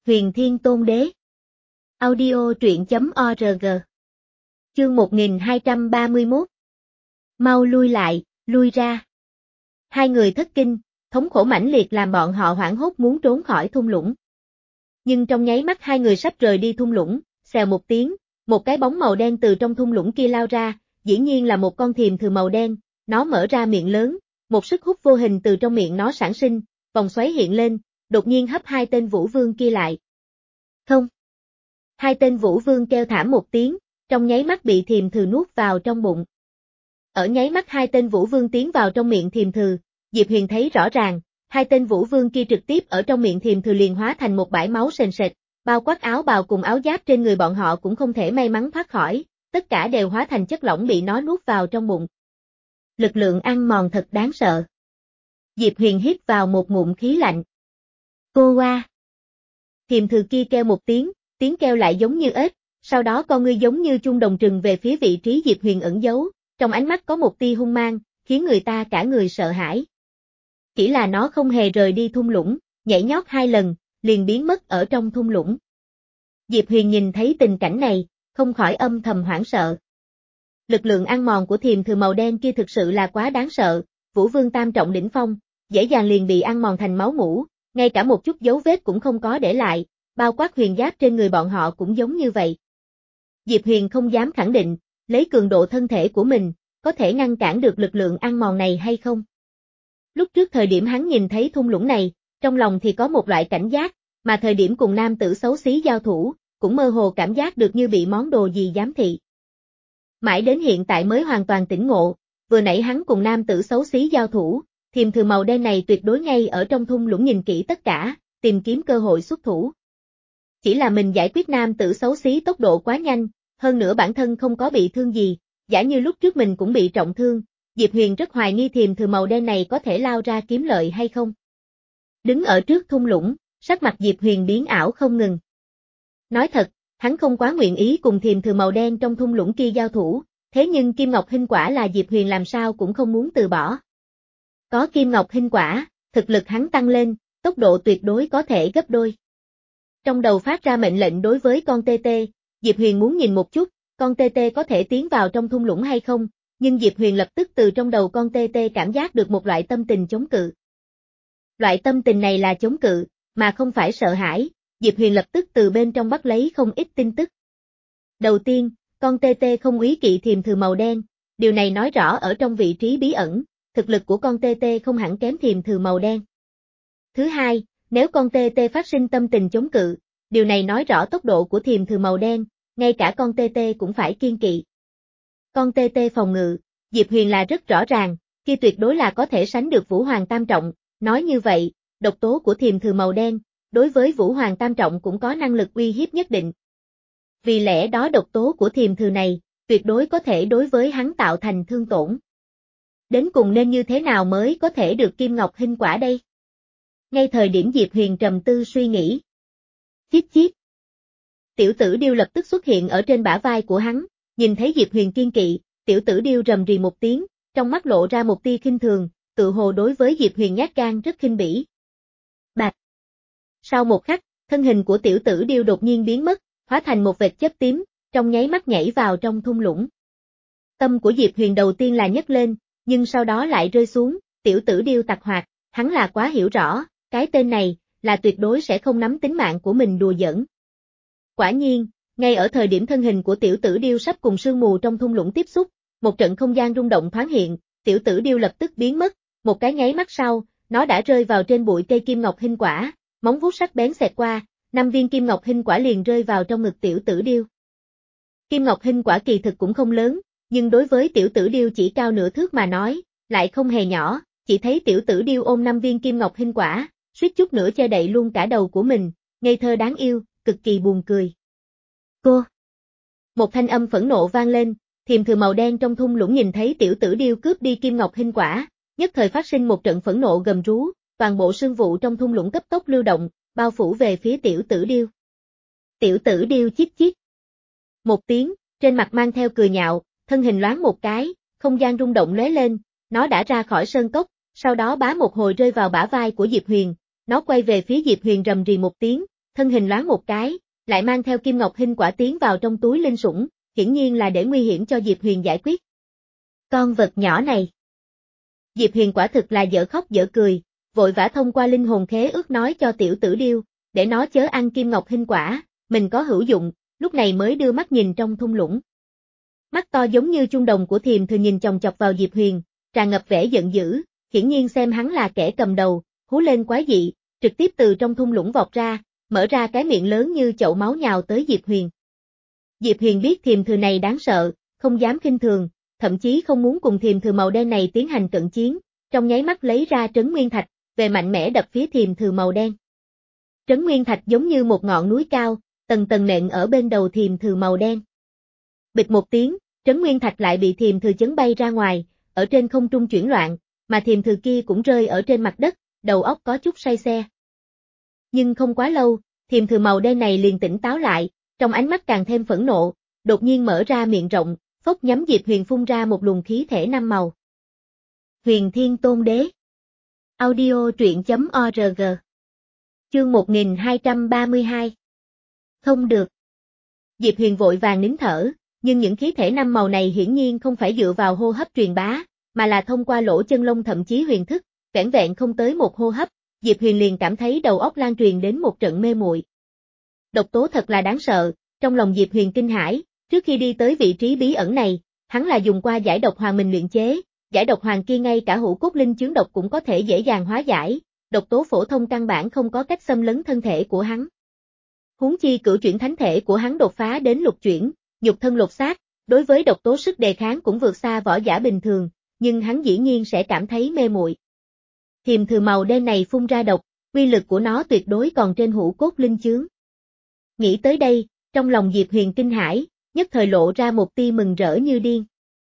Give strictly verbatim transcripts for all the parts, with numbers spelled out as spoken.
Huyền Thiên Tôn Đế. Audio truyện chấm org. Chương một nghìn hai trăm ba mươi mốt. Mau lui lại, lui ra. Hai người thất kinh, thống khổ mãnh liệt làm bọn họ hoảng hốt muốn trốn khỏi thung lũng. Nhưng trong nháy mắt hai người sắp rời đi thung lũng, xèo một tiếng, một cái bóng màu đen từ trong thung lũng kia lao ra, dĩ nhiên là một con thiềm thừ màu đen, nó mở ra miệng lớn, một sức hút vô hình từ trong miệng nó sản sinh, vòng xoáy hiện lên, đột nhiên hấp hai tên vũ vương kia lại. Không. Hai tên vũ vương kêu thảm một tiếng, trong nháy mắt bị thiềm thừ nuốt vào trong bụng. Ở nháy mắt hai tên vũ vương tiến vào trong miệng thiềm thừ, Diệp Huyền thấy rõ ràng, hai tên vũ vương kia trực tiếp ở trong miệng thiềm thừ liền hóa thành một bãi máu sền sệt, bao quát áo bào cùng áo giáp trên người bọn họ cũng không thể may mắn thoát khỏi, tất cả đều hóa thành chất lỏng bị nó nuốt vào trong bụng. Lực lượng ăn mòn thật đáng sợ. Diệp Huyền hít vào một ngụm khí lạnh. Cô qua. Thiềm thừ kia kêu một tiếng, tiếng kêu lại giống như ếch, sau đó con ngươi giống như chuông đồng trừng về phía vị trí Diệp Huyền ẩn giấu, trong ánh mắt có một tia hung mang, khiến người ta cả người sợ hãi. Chỉ là nó không hề rời đi thung lũng, nhảy nhót hai lần, liền biến mất ở trong thung lũng. Diệp Huyền nhìn thấy tình cảnh này, không khỏi âm thầm hoảng sợ. Lực lượng ăn mòn của thiềm thừ màu đen kia thực sự là quá đáng sợ, Vũ Vương tam trọng đỉnh phong, dễ dàng liền bị ăn mòn thành máu mủ, ngay cả một chút dấu vết cũng không có để lại, bao quát huyền giáp trên người bọn họ cũng giống như vậy. Diệp Huyền không dám khẳng định, lấy cường độ thân thể của mình, có thể ngăn cản được lực lượng ăn mòn này hay không. Lúc trước thời điểm hắn nhìn thấy thung lũng này, trong lòng thì có một loại cảnh giác, mà thời điểm cùng nam tử xấu xí giao thủ, cũng mơ hồ cảm giác được như bị món đồ gì giám thị. Mãi đến hiện tại mới hoàn toàn tỉnh ngộ, vừa nãy hắn cùng nam tử xấu xí giao thủ, thiềm thừ màu đen này tuyệt đối ngay ở trong thung lũng nhìn kỹ tất cả, tìm kiếm cơ hội xuất thủ. Chỉ là mình giải quyết nam tử xấu xí tốc độ quá nhanh, hơn nữa bản thân không có bị thương gì, giả như lúc trước mình cũng bị trọng thương, Diệp Huyền rất hoài nghi thiềm thừ màu đen này có thể lao ra kiếm lợi hay không. Đứng ở trước thung lũng, sắc mặt Diệp Huyền biến ảo không ngừng. Nói thật, hắn không quá nguyện ý cùng thiềm thừ màu đen trong thung lũng kia giao thủ, thế nhưng Kim Ngọc Hinh Quả là Diệp Huyền làm sao cũng không muốn từ bỏ. Có Kim Ngọc Hinh Quả, thực lực hắn tăng lên, tốc độ tuyệt đối có thể gấp đôi. Trong đầu phát ra mệnh lệnh đối với con tê tê, Diệp Huyền muốn nhìn một chút, con tê tê có thể tiến vào trong thung lũng hay không, nhưng Diệp Huyền lập tức từ trong đầu con tê tê cảm giác được một loại tâm tình chống cự. Loại tâm tình này là chống cự, mà không phải sợ hãi, Diệp Huyền lập tức từ bên trong bắt lấy không ít tin tức. Đầu tiên, con tê tê không úy kỵ thiềm thừ màu đen, điều này nói rõ ở trong vị trí bí ẩn, thực lực của con tê tê không hẳn kém thiềm thừ màu đen. Thứ hai, nếu con tê tê phát sinh tâm tình chống cự, điều này nói rõ tốc độ của thiềm thừ màu đen, ngay cả con tê tê cũng phải kiêng kỵ. Con tê tê phòng ngự, Diệp Huyền là rất rõ ràng, kia tuyệt đối là có thể sánh được Vũ Hoàng tam trọng, nói như vậy, độc tố của thiềm thừ màu đen, đối với Vũ Hoàng tam trọng cũng có năng lực uy hiếp nhất định. Vì lẽ đó độc tố của thiềm thừ này, tuyệt đối có thể đối với hắn tạo thành thương tổn. Đến cùng nên như thế nào mới có thể được Kim Ngọc Hinh Quả đây? Ngay thời điểm Diệp Huyền trầm tư suy nghĩ. Chíp chíp. Tiểu tử điêu lập tức xuất hiện ở trên bả vai của hắn, nhìn thấy Diệp Huyền kiên kỵ, tiểu tử điêu rầm rì một tiếng, trong mắt lộ ra một tia khinh thường, tự hồ đối với Diệp Huyền nhát gan rất khinh bỉ. Bạch. Sau một khắc, thân hình của tiểu tử điêu đột nhiên biến mất, hóa thành một vệt chớp tím, trong nháy mắt nhảy vào trong thung lũng. Tâm của Diệp Huyền đầu tiên là nhấc lên, nhưng sau đó lại rơi xuống, tiểu tử điêu tặc hoạt, hắn là quá hiểu rõ, cái tên này, là tuyệt đối sẽ không nắm tính mạng của mình đùa giỡn. Quả nhiên, ngay ở thời điểm thân hình của tiểu tử điêu sắp cùng sương mù trong thung lũng tiếp xúc, một trận không gian rung động thoáng hiện, tiểu tử điêu lập tức biến mất, một cái nháy mắt sau, nó đã rơi vào trên bụi cây Kim Ngọc Hinh Quả, móng vuốt sắc bén xẹt qua, năm viên Kim Ngọc Hinh Quả liền rơi vào trong ngực tiểu tử điêu. Kim Ngọc Hinh Quả kỳ thực cũng không lớn, nhưng đối với tiểu tử điêu chỉ cao nửa thước mà nói, lại không hề nhỏ, chỉ thấy tiểu tử điêu ôm năm viên Kim Ngọc Hinh Quả, suýt chút nữa che đậy luôn cả đầu của mình, ngây thơ đáng yêu, cực kỳ buồn cười. Cô! Một thanh âm phẫn nộ vang lên, thiềm thừ màu đen trong thung lũng nhìn thấy tiểu tử điêu cướp đi Kim Ngọc Hinh Quả, nhất thời phát sinh một trận phẫn nộ gầm rú, toàn bộ sương vụ trong thung lũng cấp tốc lưu động, bao phủ về phía tiểu tử điêu. Tiểu tử điêu chít chít. Một tiếng, trên mặt mang theo cười nhạo, thân hình loáng một cái, không gian rung động lóe lên, nó đã ra khỏi sơn cốc, sau đó bá một hồi rơi vào bả vai của Diệp Huyền, nó quay về phía Diệp Huyền rầm rì một tiếng, thân hình loáng một cái, lại mang theo kim ngọc hình quả tiến vào trong túi linh sủng, hiển nhiên là để nguy hiểm cho Diệp Huyền giải quyết. Con vật nhỏ này. Diệp Huyền quả thực là dở khóc dở cười, vội vã thông qua linh hồn khế ước nói cho tiểu tử điêu, để nó chớ ăn kim ngọc hình quả, mình có hữu dụng, lúc này mới đưa mắt nhìn trong thung lũng. Mắt to giống như chuông đồng của Thiềm Thừa nhìn chòng chọc vào Diệp Huyền, tràn ngập vẻ giận dữ, hiển nhiên xem hắn là kẻ cầm đầu, hú lên quái dị, trực tiếp từ trong thung lũng vọt ra, mở ra cái miệng lớn như chậu máu nhào tới Diệp Huyền. Diệp Huyền biết Thiềm Thừa này đáng sợ, không dám khinh thường, thậm chí không muốn cùng Thiềm Thừa màu đen này tiến hành cận chiến, trong nháy mắt lấy ra trấn nguyên thạch, về mạnh mẽ đập phía Thiềm Thừa màu đen. Trấn nguyên thạch giống như một ngọn núi cao, tầng tầng nện ở bên đầu Thiềm Thừa màu đen. Bịch một tiếng, trấn nguyên thạch lại bị Thiềm Thừa chấn bay ra ngoài, ở trên không trung chuyển loạn, mà Thiềm Thừa kia cũng rơi ở trên mặt đất, đầu óc có chút say xe. Nhưng không quá lâu, Thiềm Thừa màu đen này liền tỉnh táo lại, trong ánh mắt càng thêm phẫn nộ, đột nhiên mở ra miệng rộng, phốc nhắm Diệp Huyền phun ra một luồng khí thể năm màu. Huyền Thiên Tôn Đế. Audio truyện chấm org. Chương một nghìn hai trăm ba mươi hai. Không được. Diệp Huyền vội vàng nín thở, nhưng những khí thể năm màu này hiển nhiên không phải dựa vào hô hấp truyền bá, mà là thông qua lỗ chân lông thậm chí huyền thức, vẻn vẹn không tới một hô hấp, Diệp Huyền liền cảm thấy đầu óc lan truyền đến một trận mê muội. Độc tố thật là đáng sợ, trong lòng Diệp Huyền kinh hãi, trước khi đi tới vị trí bí ẩn này, hắn là dùng qua giải độc hoàng mình luyện chế, giải độc hoàng kia ngay cả hữu cốt linh chướng độc cũng có thể dễ dàng hóa giải, độc tố phổ thông căn bản không có cách xâm lấn thân thể của hắn. Huống chi cửu chuyển thánh thể của hắn đột phá đến lục chuyển, nhục thân lột xác, đối với độc tố sức đề kháng cũng vượt xa võ giả bình thường, nhưng hắn dĩ nhiên sẽ cảm thấy mê muội. Thiềm Thừa màu đen này phun ra độc, uy lực của nó tuyệt đối còn trên hữu cốt linh chướng. Nghĩ tới đây, trong lòng Diệp Huyền kinh hãi, nhất thời lộ ra một tia mừng rỡ như điên.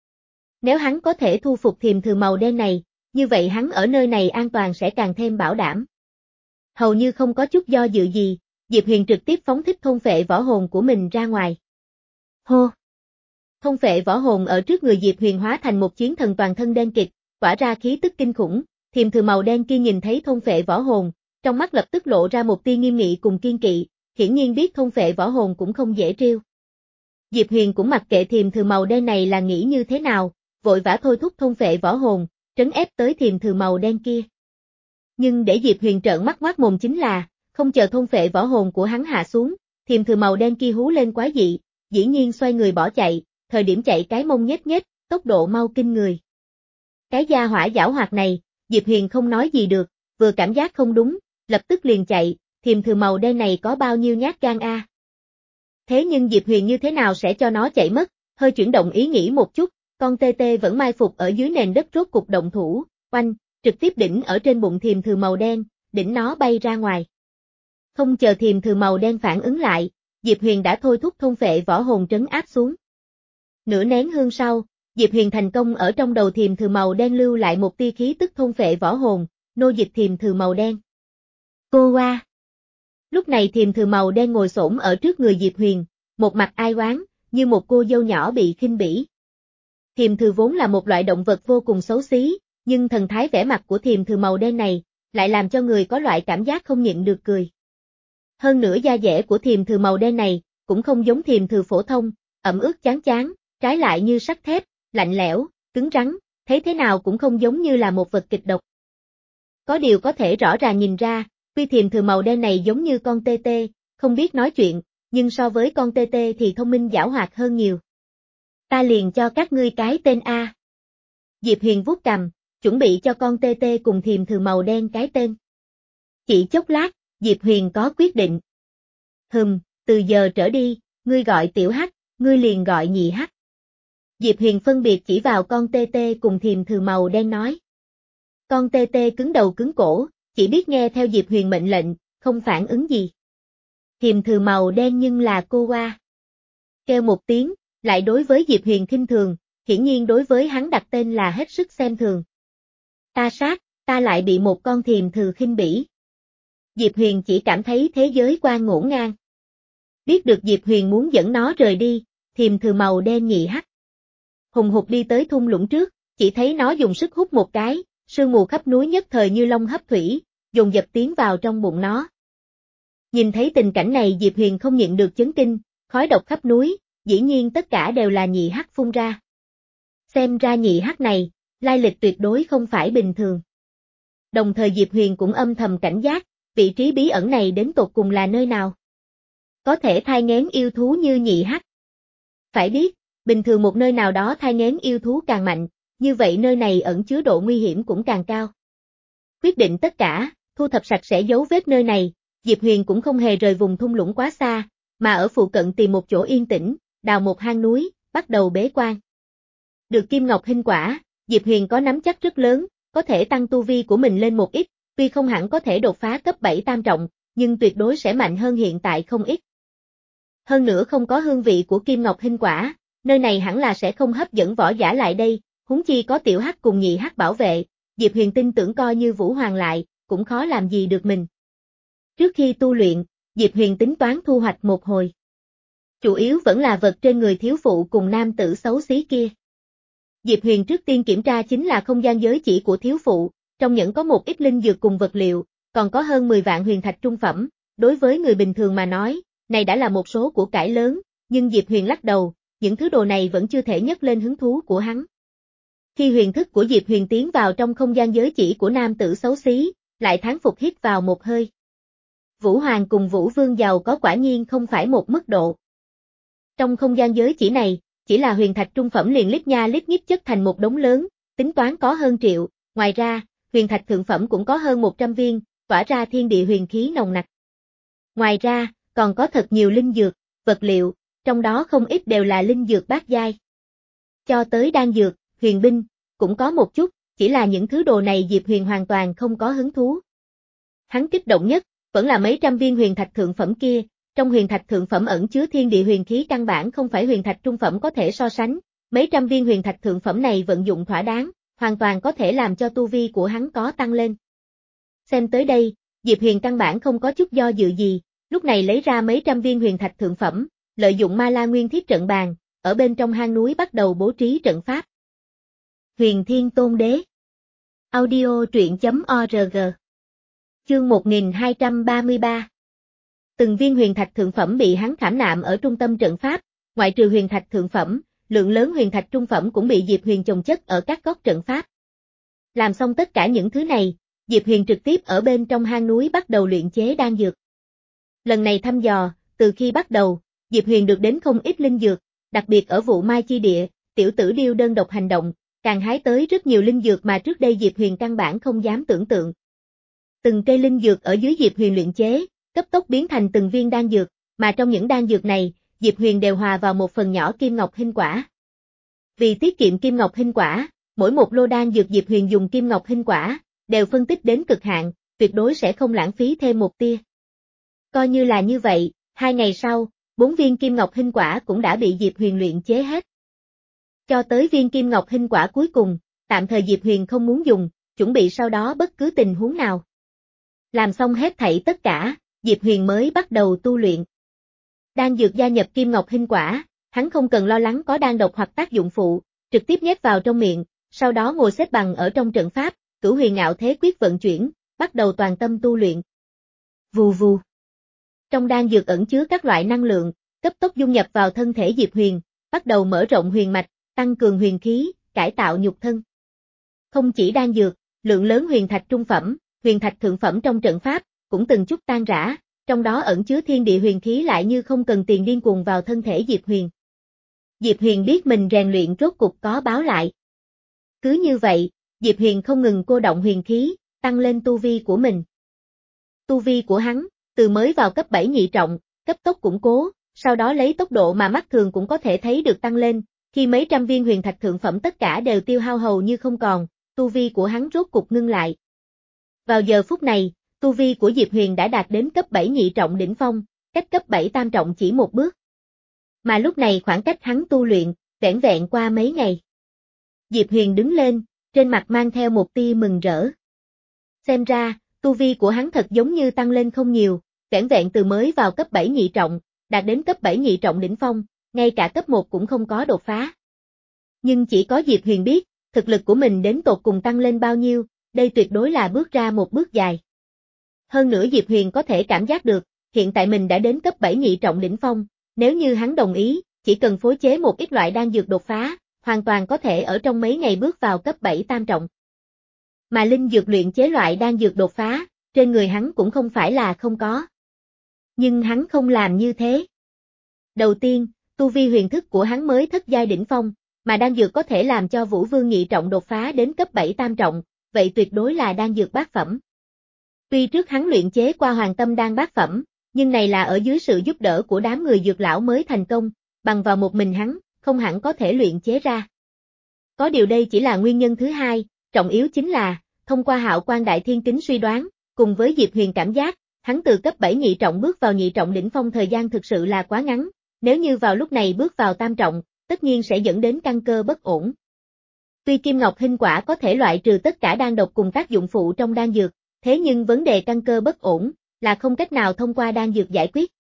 Nếu hắn có thể thu phục Thiềm Thừa màu đen này, như vậy hắn ở nơi này an toàn sẽ càng thêm bảo đảm. Hầu như không có chút do dự gì, Diệp Huyền trực tiếp phóng thích thôn phệ võ hồn của mình ra ngoài. Hô! Thôn phệ võ hồn ở trước người Diệp Huyền hóa thành một chiến thần toàn thân đen kịt, tỏa ra khí tức kinh khủng, Thiềm Thừa màu đen kia nhìn thấy thôn phệ võ hồn, trong mắt lập tức lộ ra một tia nghiêm nghị cùng kiên kỵ, hiển nhiên biết thôn phệ võ hồn cũng không dễ trêu. Diệp Huyền cũng mặc kệ Thiềm Thừa màu đen này là nghĩ như thế nào, vội vã thôi thúc thôn phệ võ hồn, trấn ép tới Thiềm Thừa màu đen kia. Nhưng để Diệp Huyền trợn mắt ngoác mồm chính là, không chờ thôn phệ võ hồn của hắn hạ xuống, Thiềm Thừa màu đen kia hú lên quái dị, dĩ nhiên xoay người bỏ chạy, thời điểm chạy cái mông nhếch nhếch, tốc độ mau kinh người. Cái gia hỏa giảo hoạt này, Diệp Huyền không nói gì được, vừa cảm giác không đúng, lập tức liền chạy, Thiềm Thừa màu đen này có bao nhiêu nhát gan a. Thế nhưng Diệp Huyền như thế nào sẽ cho nó chạy mất, hơi chuyển động ý nghĩ một chút, con tê tê vẫn mai phục ở dưới nền đất rốt cục động thủ, oanh, trực tiếp đỉnh ở trên bụng Thiềm Thừa màu đen, đỉnh nó bay ra ngoài. Không chờ Thiềm Thừa màu đen phản ứng lại, Diệp Huyền đã thôi thúc thôn phệ võ hồn trấn áp xuống. Nửa nén hương sau, Diệp Huyền thành công ở trong đầu Thiềm Thừa màu đen lưu lại một tia khí tức thôn phệ võ hồn, nô dịch Thiềm Thừa màu đen. Cô qua. Lúc này Thiềm Thừa màu đen ngồi xổm ở trước người Diệp Huyền, một mặt ai oán, như một cô dâu nhỏ bị khinh bỉ. Thiềm Thừa vốn là một loại động vật vô cùng xấu xí, nhưng thần thái vẻ mặt của Thiềm Thừa màu đen này, lại làm cho người có loại cảm giác không nhịn được cười. Hơn nữa da dẻ của Thiềm Thừa màu đen này, cũng không giống Thiềm Thừa phổ thông, ẩm ướt chán chán, trái lại như sắt thép, lạnh lẽo, cứng rắn, thấy thế nào cũng không giống như là một vật kịch độc. Có điều có thể rõ ràng nhìn ra, tuy Thiềm Thừa màu đen này giống như con tê tê, không biết nói chuyện, nhưng so với con tê tê thì thông minh giảo hoạt hơn nhiều. Ta liền cho các ngươi cái tên A. Diệp Huyền vuốt cằm, chuẩn bị cho con tê tê cùng Thiềm Thừa màu đen cái tên. Chỉ chốc lát, Diệp Huyền có quyết định. Hừm, từ giờ trở đi, ngươi gọi tiểu hắc, ngươi liền gọi nhị hắc. Diệp Huyền phân biệt chỉ vào con tê tê cùng Thiềm Thừa màu đen nói. Con tê tê cứng đầu cứng cổ, chỉ biết nghe theo Diệp Huyền mệnh lệnh, không phản ứng gì. Thiềm Thừa màu đen nhưng là cô qua. Kêu một tiếng, lại đối với Diệp Huyền khinh thường, hiển nhiên đối với hắn đặt tên là hết sức xem thường. Ta sát, ta lại bị một con Thiềm Thừa khinh bỉ. Diệp Huyền chỉ cảm thấy thế giới quan ngổn ngang. Biết được Diệp Huyền muốn dẫn nó rời đi, Thiềm Thừa màu đen nhị hắc hùng hục đi tới thung lũng trước, chỉ thấy nó dùng sức hút một cái, sương mù khắp núi nhất thời như long hấp thủy, dồn dập tiến vào trong bụng nó. Nhìn thấy tình cảnh này Diệp Huyền không nhịn được chấn kinh, khói độc khắp núi, dĩ nhiên tất cả đều là nhị hắc phun ra. Xem ra nhị hắc này, lai lịch tuyệt đối không phải bình thường. Đồng thời Diệp Huyền cũng âm thầm cảnh giác, vị trí bí ẩn này đến tột cùng là nơi nào? Có thể thai nghén yêu thú như nhị hắc. Phải biết, bình thường một nơi nào đó thai nghén yêu thú càng mạnh, như vậy nơi này ẩn chứa độ nguy hiểm cũng càng cao. Quyết định tất cả, thu thập sạch sẽ dấu vết nơi này, Diệp Huyền cũng không hề rời vùng thung lũng quá xa, mà ở phụ cận tìm một chỗ yên tĩnh, đào một hang núi, bắt đầu bế quan. Được kim ngọc hình quả, Diệp Huyền có nắm chắc rất lớn, có thể tăng tu vi của mình lên một ít, tuy không hẳn có thể đột phá cấp bảy tam trọng, nhưng tuyệt đối sẽ mạnh hơn hiện tại không ít. Hơn nữa không có hương vị của kim ngọc hình quả, nơi này hẳn là sẽ không hấp dẫn võ giả lại đây, huống chi có tiểu hắc cùng nhị hắc bảo vệ, Diệp Huyền tin tưởng coi như Vũ Hoàng lại, cũng khó làm gì được mình. Trước khi tu luyện, Diệp Huyền tính toán thu hoạch một hồi. Chủ yếu vẫn là vật trên người thiếu phụ cùng nam tử xấu xí kia. Diệp Huyền trước tiên kiểm tra chính là không gian giới chỉ của thiếu phụ, trong nhẫn có một ít linh dược cùng vật liệu, còn có hơn mười vạn huyền thạch trung phẩm, đối với người bình thường mà nói, này đã là một số của cải lớn, nhưng Diệp Huyền lắc đầu, những thứ đồ này vẫn chưa thể nhấc lên hứng thú của hắn. Khi huyền thức của Diệp Huyền tiến vào trong không gian giới chỉ của nam tử xấu xí, lại thán phục hít vào một hơi. Vũ Hoàng cùng Vũ Vương giàu có quả nhiên không phải một mức độ. Trong không gian giới chỉ này, chỉ là huyền thạch trung phẩm liền lít nha lít nhít chất thành một đống lớn, tính toán có hơn triệu, ngoài ra, huyền thạch thượng phẩm cũng có hơn một trăm viên, tỏa ra thiên địa huyền khí nồng nặc. Ngoài ra, còn có thật nhiều linh dược, vật liệu, trong đó không ít đều là linh dược bát giai. Cho tới đan dược, huyền binh, cũng có một chút, chỉ là những thứ đồ này Diệp Huyền hoàn toàn không có hứng thú. Hắn kích động nhất, vẫn là mấy trăm viên huyền thạch thượng phẩm kia, trong huyền thạch thượng phẩm ẩn chứa thiên địa huyền khí căn bản không phải huyền thạch trung phẩm có thể so sánh, mấy trăm viên huyền thạch thượng phẩm này vận dụng thỏa đáng, hoàn toàn có thể làm cho tu vi của hắn có tăng lên. Xem tới đây, Diệp Huyền căn bản không có chút do dự gì, lúc này lấy ra mấy trăm viên huyền thạch thượng phẩm, lợi dụng ma la nguyên thiết trận bàn, ở bên trong hang núi bắt đầu bố trí trận pháp. Huyền Thiên Tôn Đế Audio truyện.org Chương một nghìn hai trăm ba mươi ba Từng viên huyền thạch thượng phẩm bị hắn khảm nạm ở trung tâm trận pháp, ngoại trừ huyền thạch thượng phẩm, lượng lớn huyền thạch trung phẩm cũng bị Diệp Huyền chồng chất ở các góc trận pháp. Làm xong tất cả những thứ này, Diệp Huyền trực tiếp ở bên trong hang núi bắt đầu luyện chế đan dược. Lần này thăm dò, từ khi bắt đầu, Diệp Huyền được đến không ít linh dược, đặc biệt ở vụ Mai Chi Địa, tiểu tử điêu đơn độc hành động, càng hái tới rất nhiều linh dược mà trước đây Diệp Huyền căn bản không dám tưởng tượng. Từng cây linh dược ở dưới Diệp Huyền luyện chế, cấp tốc biến thành từng viên đan dược, mà trong những đan dược này, Diệp Huyền đều hòa vào một phần nhỏ kim ngọc hình quả. Vì tiết kiệm kim ngọc hình quả, mỗi một lô đan dược Diệp Huyền dùng kim ngọc hình quả, đều phân tích đến cực hạn, tuyệt đối sẽ không lãng phí thêm một tia. Coi như là như vậy, hai ngày sau, bốn viên kim ngọc hình quả cũng đã bị Diệp Huyền luyện chế hết. Cho tới viên kim ngọc hình quả cuối cùng, tạm thời Diệp Huyền không muốn dùng, chuẩn bị sau đó bất cứ tình huống nào. Làm xong hết thảy tất cả, Diệp Huyền mới bắt đầu tu luyện. Đan dược gia nhập kim ngọc hình quả, hắn không cần lo lắng có đan độc hoặc tác dụng phụ, trực tiếp nhét vào trong miệng, sau đó ngồi xếp bằng ở trong trận pháp, Cửu Huyền Ngạo Thế Quyết vận chuyển, bắt đầu toàn tâm tu luyện. Vù vù. Trong đan dược ẩn chứa các loại năng lượng, cấp tốc dung nhập vào thân thể Diệp Huyền, bắt đầu mở rộng huyền mạch, tăng cường huyền khí, cải tạo nhục thân. Không chỉ đan dược, lượng lớn huyền thạch trung phẩm, huyền thạch thượng phẩm trong trận pháp, cũng từng chút tan rã, trong đó ẩn chứa thiên địa huyền khí lại như không cần tiền điên cuồng vào thân thể Diệp Huyền. Diệp Huyền biết mình rèn luyện rốt cục có báo lại. Cứ như vậy, Diệp Huyền không ngừng cô động huyền khí, tăng lên tu vi của mình. Tu vi của hắn, từ mới vào cấp bảy nhị trọng, cấp tốc củng cố, sau đó lấy tốc độ mà mắt thường cũng có thể thấy được tăng lên, khi mấy trăm viên huyền thạch thượng phẩm tất cả đều tiêu hao hầu như không còn, tu vi của hắn rốt cục ngưng lại. Vào giờ phút này, tu vi của Diệp Huyền đã đạt đến cấp bảy nhị trọng đỉnh phong, cách cấp bảy tam trọng chỉ một bước. Mà lúc này khoảng cách hắn tu luyện, vẻn vẹn qua mấy ngày. Diệp Huyền đứng lên, trên mặt mang theo một tia mừng rỡ. Xem ra, tu vi của hắn thật giống như tăng lên không nhiều, vẻn vẹn từ mới vào cấp bảy nhị trọng, đạt đến cấp bảy nhị trọng đỉnh phong, ngay cả cấp một cũng không có đột phá. Nhưng chỉ có Diệp Huyền biết, thực lực của mình đến tột cùng tăng lên bao nhiêu, đây tuyệt đối là bước ra một bước dài. Hơn nữa Diệp Huyền có thể cảm giác được, hiện tại mình đã đến cấp bảy nhị trọng đỉnh phong, nếu như hắn đồng ý, chỉ cần phối chế một ít loại đan dược đột phá, hoàn toàn có thể ở trong mấy ngày bước vào cấp bảy tam trọng. Mà linh dược luyện chế loại đan dược đột phá, trên người hắn cũng không phải là không có. Nhưng hắn không làm như thế. Đầu tiên, tu vi huyền thức của hắn mới thất giai đỉnh phong, mà đan dược có thể làm cho Vũ Vương nhị trọng đột phá đến cấp bảy tam trọng, vậy tuyệt đối là đan dược bát phẩm. Tuy trước hắn luyện chế qua Hoàng Tâm đan bát phẩm, nhưng này là ở dưới sự giúp đỡ của đám người dược lão mới thành công, bằng vào một mình hắn, không hẳn có thể luyện chế ra. Có điều đây chỉ là nguyên nhân thứ hai, trọng yếu chính là, thông qua Hạo Quan Đại Thiên Kính suy đoán, cùng với Diệp Huyền cảm giác, hắn từ cấp bảy nhị trọng bước vào nhị trọng đỉnh phong thời gian thực sự là quá ngắn, nếu như vào lúc này bước vào tam trọng, tất nhiên sẽ dẫn đến căn cơ bất ổn. Tuy Kim Ngọc Hinh quả có thể loại trừ tất cả đan độc cùng tác dụng phụ trong đan dược, thế nhưng vấn đề căn cơ bất ổn là không cách nào thông qua đan dược giải quyết.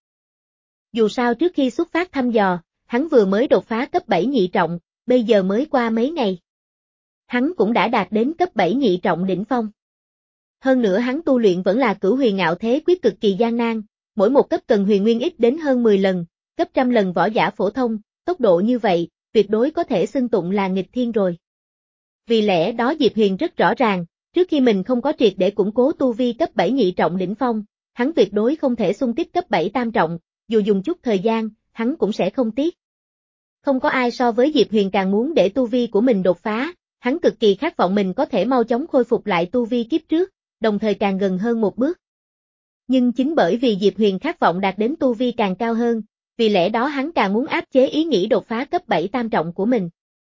Dù sao trước khi xuất phát thăm dò, hắn vừa mới đột phá cấp bảy nhị trọng, bây giờ mới qua mấy ngày. Hắn cũng đã đạt đến cấp bảy nhị trọng đỉnh phong. Hơn nữa hắn tu luyện vẫn là Cửu Huyền Ngạo Thế Quyết cực kỳ gian nan, mỗi một cấp cần huyền nguyên ít đến hơn mười lần, cấp trăm lần võ giả phổ thông, tốc độ như vậy, tuyệt đối có thể xưng tụng là nghịch thiên rồi. Vì lẽ đó Diệp Huyền rất rõ ràng, trước khi mình không có triệt để củng cố tu vi cấp bảy nhị trọng đỉnh phong, hắn tuyệt đối không thể xung kích cấp bảy tam trọng, dù dùng chút thời gian, hắn cũng sẽ không tiếc. Không có ai so với Diệp Huyền càng muốn để tu vi của mình đột phá, hắn cực kỳ khát vọng mình có thể mau chóng khôi phục lại tu vi kiếp trước, đồng thời càng gần hơn một bước. Nhưng chính bởi vì Diệp Huyền khát vọng đạt đến tu vi càng cao hơn, vì lẽ đó hắn càng muốn áp chế ý nghĩ đột phá cấp bảy tam trọng của mình.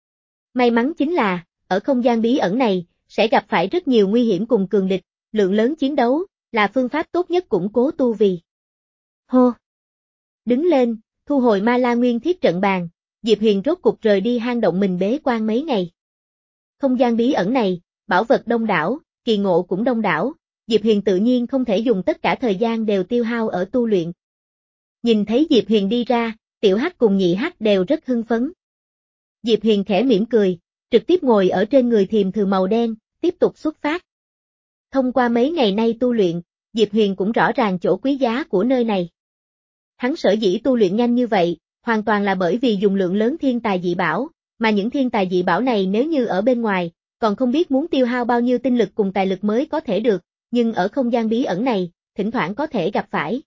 May mắn chính là, ở không gian bí ẩn này, sẽ gặp phải rất nhiều nguy hiểm cùng cường địch, lượng lớn chiến đấu, là phương pháp tốt nhất củng cố tu vi. Hô! Đứng lên, thu hồi Ma La Nguyên Thiết trận bàn, Diệp Huyền rốt cục rời đi hang động mình bế quan mấy ngày. Không gian bí ẩn này, bảo vật đông đảo, kỳ ngộ cũng đông đảo, Diệp Huyền tự nhiên không thể dùng tất cả thời gian đều tiêu hao ở tu luyện. Nhìn thấy Diệp Huyền đi ra, Tiểu Hắc cùng Nhị Hắc đều rất hưng phấn. Diệp Huyền khẽ mỉm cười, trực tiếp ngồi ở trên người thiềm thừ màu đen, tiếp tục xuất phát. Thông qua mấy ngày nay tu luyện, Diệp Huyền cũng rõ ràng chỗ quý giá của nơi này. Hắn sở dĩ tu luyện nhanh như vậy, hoàn toàn là bởi vì dùng lượng lớn thiên tài dị bảo, mà những thiên tài dị bảo này nếu như ở bên ngoài, còn không biết muốn tiêu hao bao nhiêu tinh lực cùng tài lực mới có thể được, nhưng ở không gian bí ẩn này, thỉnh thoảng có thể gặp phải.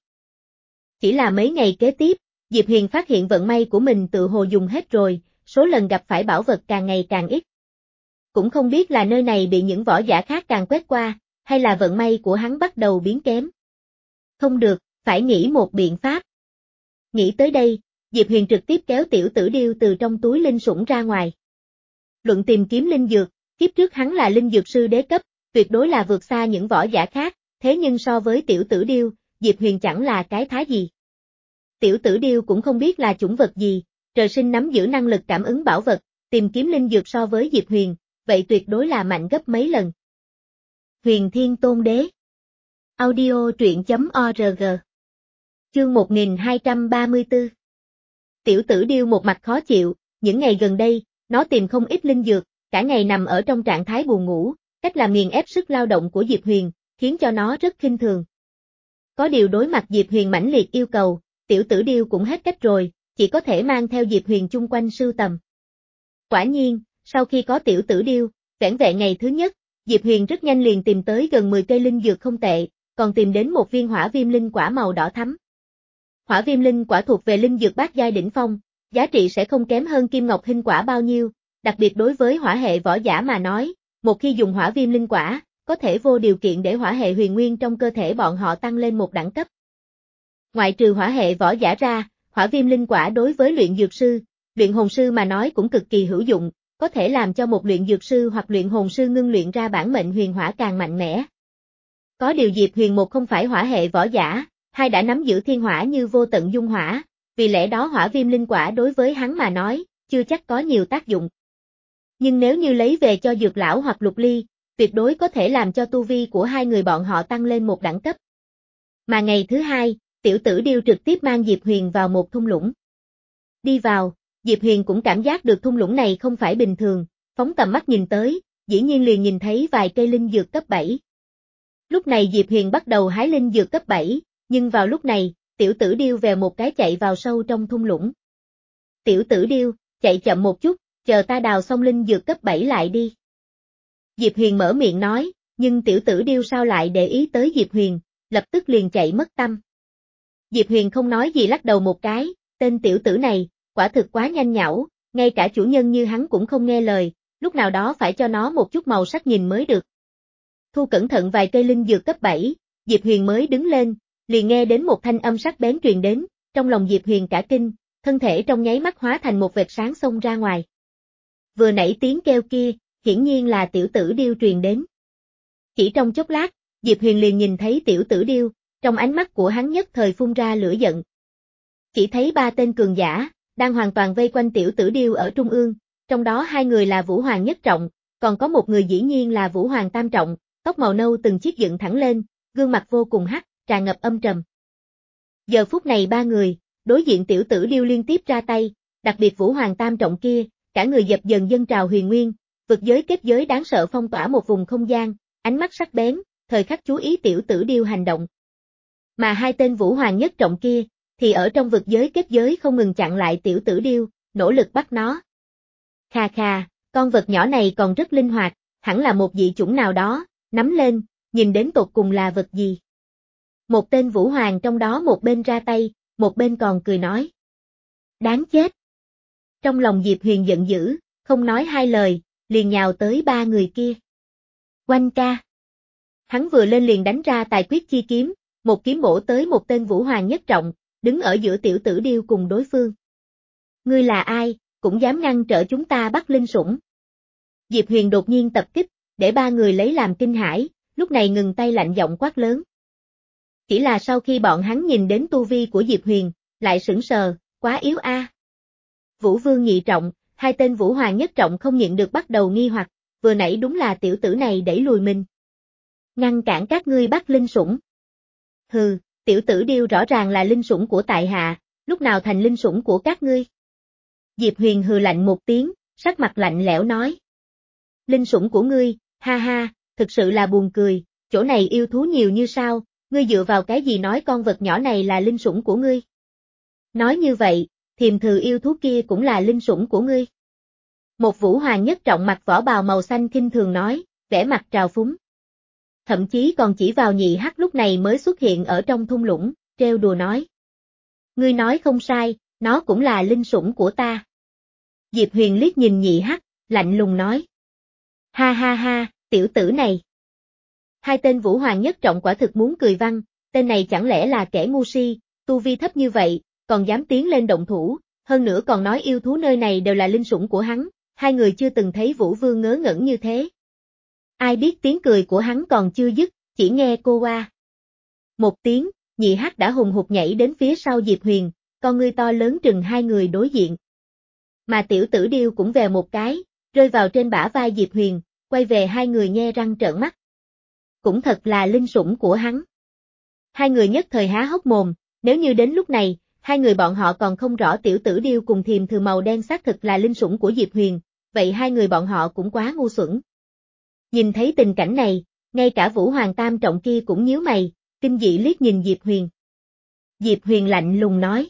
Chỉ là mấy ngày kế tiếp, Diệp Huyền phát hiện vận may của mình tự hồ dùng hết rồi, số lần gặp phải bảo vật càng ngày càng ít. Cũng không biết là nơi này bị những võ giả khác càng quét qua, hay là vận may của hắn bắt đầu biến kém. Không được, phải nghĩ một biện pháp. Nghĩ tới đây, Diệp Huyền trực tiếp kéo Tiểu Tử Điêu từ trong túi linh sủng ra ngoài. Luận tìm kiếm linh dược, kiếp trước hắn là linh dược sư đế cấp, tuyệt đối là vượt xa những võ giả khác, thế nhưng so với Tiểu Tử Điêu, Diệp Huyền chẳng là cái thá gì. Tiểu Tử Điêu cũng không biết là chủng vật gì, trời sinh nắm giữ năng lực cảm ứng bảo vật, tìm kiếm linh dược so với Diệp Huyền, vậy tuyệt đối là mạnh gấp mấy lần. Huyền Thiên Tôn Đế. Audio truyện chấm org. Chương một nghìn hai trăm ba mươi tư. Tiểu Tử Điêu một mặt khó chịu, những ngày gần đây, nó tìm không ít linh dược, cả ngày nằm ở trong trạng thái buồn ngủ, cách làm nghiền ép sức lao động của Diệp Huyền, khiến cho nó rất khinh thường. Có điều đối mặt Diệp Huyền mãnh liệt yêu cầu, Tiểu Tử Điêu cũng hết cách rồi, chỉ có thể mang theo Diệp Huyền chung quanh sưu tầm. Quả nhiên, sau khi có Tiểu Tử Điêu, vẻn vẹn ngày thứ nhất, Diệp Huyền rất nhanh liền tìm tới gần mười cây linh dược không tệ, còn tìm đến một viên hỏa viêm linh quả màu đỏ thắm. Hỏa viêm linh quả thuộc về linh dược bát giai đỉnh phong, giá trị sẽ không kém hơn Kim Ngọc Hinh quả bao nhiêu, đặc biệt đối với hỏa hệ võ giả mà nói, một khi dùng hỏa viêm linh quả, có thể vô điều kiện để hỏa hệ huyền nguyên trong cơ thể bọn họ tăng lên một đẳng cấp. Ngoại trừ hỏa hệ võ giả ra, hỏa viêm linh quả đối với luyện dược sư, luyện hồn sư mà nói cũng cực kỳ hữu dụng, có thể làm cho một luyện dược sư hoặc luyện hồn sư ngưng luyện ra bản mệnh huyền hỏa càng mạnh mẽ. Có điều Diệp Huyền một không phải hỏa hệ võ giả, hai đã nắm giữ thiên hỏa như vô tận dung hỏa, vì lẽ đó hỏa viêm linh quả đối với hắn mà nói, chưa chắc có nhiều tác dụng. Nhưng nếu như lấy về cho Dược Lão hoặc Lục Ly, tuyệt đối có thể làm cho tu vi của hai người bọn họ tăng lên một đẳng cấp. Mà ngày thứ hai, Tiểu Tử Điêu trực tiếp mang Diệp Huyền vào một thung lũng. Đi vào, Diệp Huyền cũng cảm giác được thung lũng này không phải bình thường, phóng tầm mắt nhìn tới, dĩ nhiên liền nhìn thấy vài cây linh dược cấp bảy. Lúc này Diệp Huyền bắt đầu hái linh dược cấp bảy, nhưng vào lúc này, tiểu tử điêu vèo một cái chạy vào sâu trong thung lũng. Tiểu tử điêu, chạy chậm một chút, chờ ta đào xong linh dược cấp bảy lại đi. Diệp Huyền mở miệng nói, nhưng tiểu tử điêu sao lại để ý tới Diệp Huyền, lập tức liền chạy mất tâm. Diệp Huyền không nói gì lắc đầu một cái, tên tiểu tử này, quả thực quá nhanh nhảu, ngay cả chủ nhân như hắn cũng không nghe lời, lúc nào đó phải cho nó một chút màu sắc nhìn mới được. Thu cẩn thận vài cây linh dược cấp bảy, Diệp Huyền mới đứng lên, liền nghe đến một thanh âm sắc bén truyền đến, trong lòng Diệp Huyền cả kinh, thân thể trong nháy mắt hóa thành một vệt sáng xông ra ngoài. Vừa nãy tiếng kêu kia, hiển nhiên là tiểu tử điêu truyền đến. Chỉ trong chốc lát, Diệp Huyền liền nhìn thấy tiểu tử điêu, trong ánh mắt của hắn nhất thời phun ra lửa giận. Chỉ thấy ba tên cường giả, đang hoàn toàn vây quanh tiểu tử điêu ở trung ương, trong đó hai người là Vũ Hoàng nhất trọng, còn có một người dĩ nhiên là Vũ Hoàng tam trọng, tóc màu nâu từng chiếc dựng thẳng lên, gương mặt vô cùng hắc, tràn ngập âm trầm. Giờ phút này ba người, đối diện tiểu tử điêu liên tiếp ra tay, đặc biệt Vũ Hoàng tam trọng kia, cả người dập dần dâng trào huyền nguyên, vực giới kết giới đáng sợ phong tỏa một vùng không gian, ánh mắt sắc bén, thời khắc chú ý tiểu tử điêu hành động. Mà hai tên Vũ Hoàng nhất trọng kia, thì ở trong vực giới kết giới không ngừng chặn lại tiểu tử điêu, nỗ lực bắt nó. Khà khà, con vật nhỏ này còn rất linh hoạt, hẳn là một dị chủng nào đó, nắm lên, nhìn đến tột cùng là vật gì. Một tên Vũ Hoàng trong đó một bên ra tay, một bên còn cười nói. Đáng chết. Trong lòng Diệp Huyền giận dữ, không nói hai lời, liền nhào tới ba người kia. Oanh ca. Hắn vừa lên liền đánh ra tài quyết chi kiếm, một kiếm bổ tới một tên Vũ Hoàng nhất trọng, đứng ở giữa tiểu tử điêu cùng đối phương. Ngươi là ai, cũng dám ngăn trở chúng ta bắt linh sủng. Diệp Huyền đột nhiên tập kích, để ba người lấy làm kinh hãi, lúc này ngừng tay lạnh giọng quát lớn. Chỉ là sau khi bọn hắn nhìn đến tu vi của Diệp Huyền, lại sững sờ, quá yếu a. À. Vũ Vương nhị trọng, hai tên Vũ Hoàng nhất trọng không nhịn được bắt đầu nghi hoặc, vừa nãy đúng là tiểu tử này đẩy lùi mình. Ngăn cản các ngươi bắt linh sủng. Hừ, tiểu tử điêu rõ ràng là linh sủng của tại hạ, lúc nào thành linh sủng của các ngươi? Diệp Huyền hừ lạnh một tiếng, sắc mặt lạnh lẽo nói. Linh sủng của ngươi, ha ha, thực sự là buồn cười, chỗ này yêu thú nhiều như sao, ngươi dựa vào cái gì nói con vật nhỏ này là linh sủng của ngươi? Nói như vậy, thiềm thừ yêu thú kia cũng là linh sủng của ngươi. Một Vũ Hoàng nhất trọng mặc vỏ bào màu xanh khinh thường nói, vẻ mặt trào phúng. Thậm chí còn chỉ vào nhị hắc lúc này mới xuất hiện ở trong thung lũng, trêu đùa nói. Ngươi nói không sai, nó cũng là linh sủng của ta. Diệp Huyền liếc nhìn nhị hắc, lạnh lùng nói. Ha ha ha, tiểu tử này. Hai tên Vũ Hoàng nhất trọng quả thực muốn cười văng, tên này chẳng lẽ là kẻ ngu si, tu vi thấp như vậy, còn dám tiến lên động thủ, hơn nữa còn nói yêu thú nơi này đều là linh sủng của hắn, hai người chưa từng thấy Vũ Vương ngớ ngẩn như thế. Ai biết tiếng cười của hắn còn chưa dứt, chỉ nghe cô qua. Một tiếng, nhị hắc đã hùng hục nhảy đến phía sau Diệp Huyền, con ngươi to lớn trừng hai người đối diện. Mà tiểu tử điêu cũng vèo một cái, rơi vào trên bả vai Diệp Huyền, quay về hai người nhe răng trợn mắt. Cũng thật là linh sủng của hắn. Hai người nhất thời há hốc mồm, nếu như đến lúc này, hai người bọn họ còn không rõ tiểu tử điêu cùng thiềm thừ màu đen xác thực là linh sủng của Diệp Huyền, vậy hai người bọn họ cũng quá ngu xuẩn. Nhìn thấy tình cảnh này, ngay cả Vũ Hoàng tam trọng kia cũng nhíu mày, kinh dị liếc nhìn Diệp Huyền. Diệp Huyền lạnh lùng nói.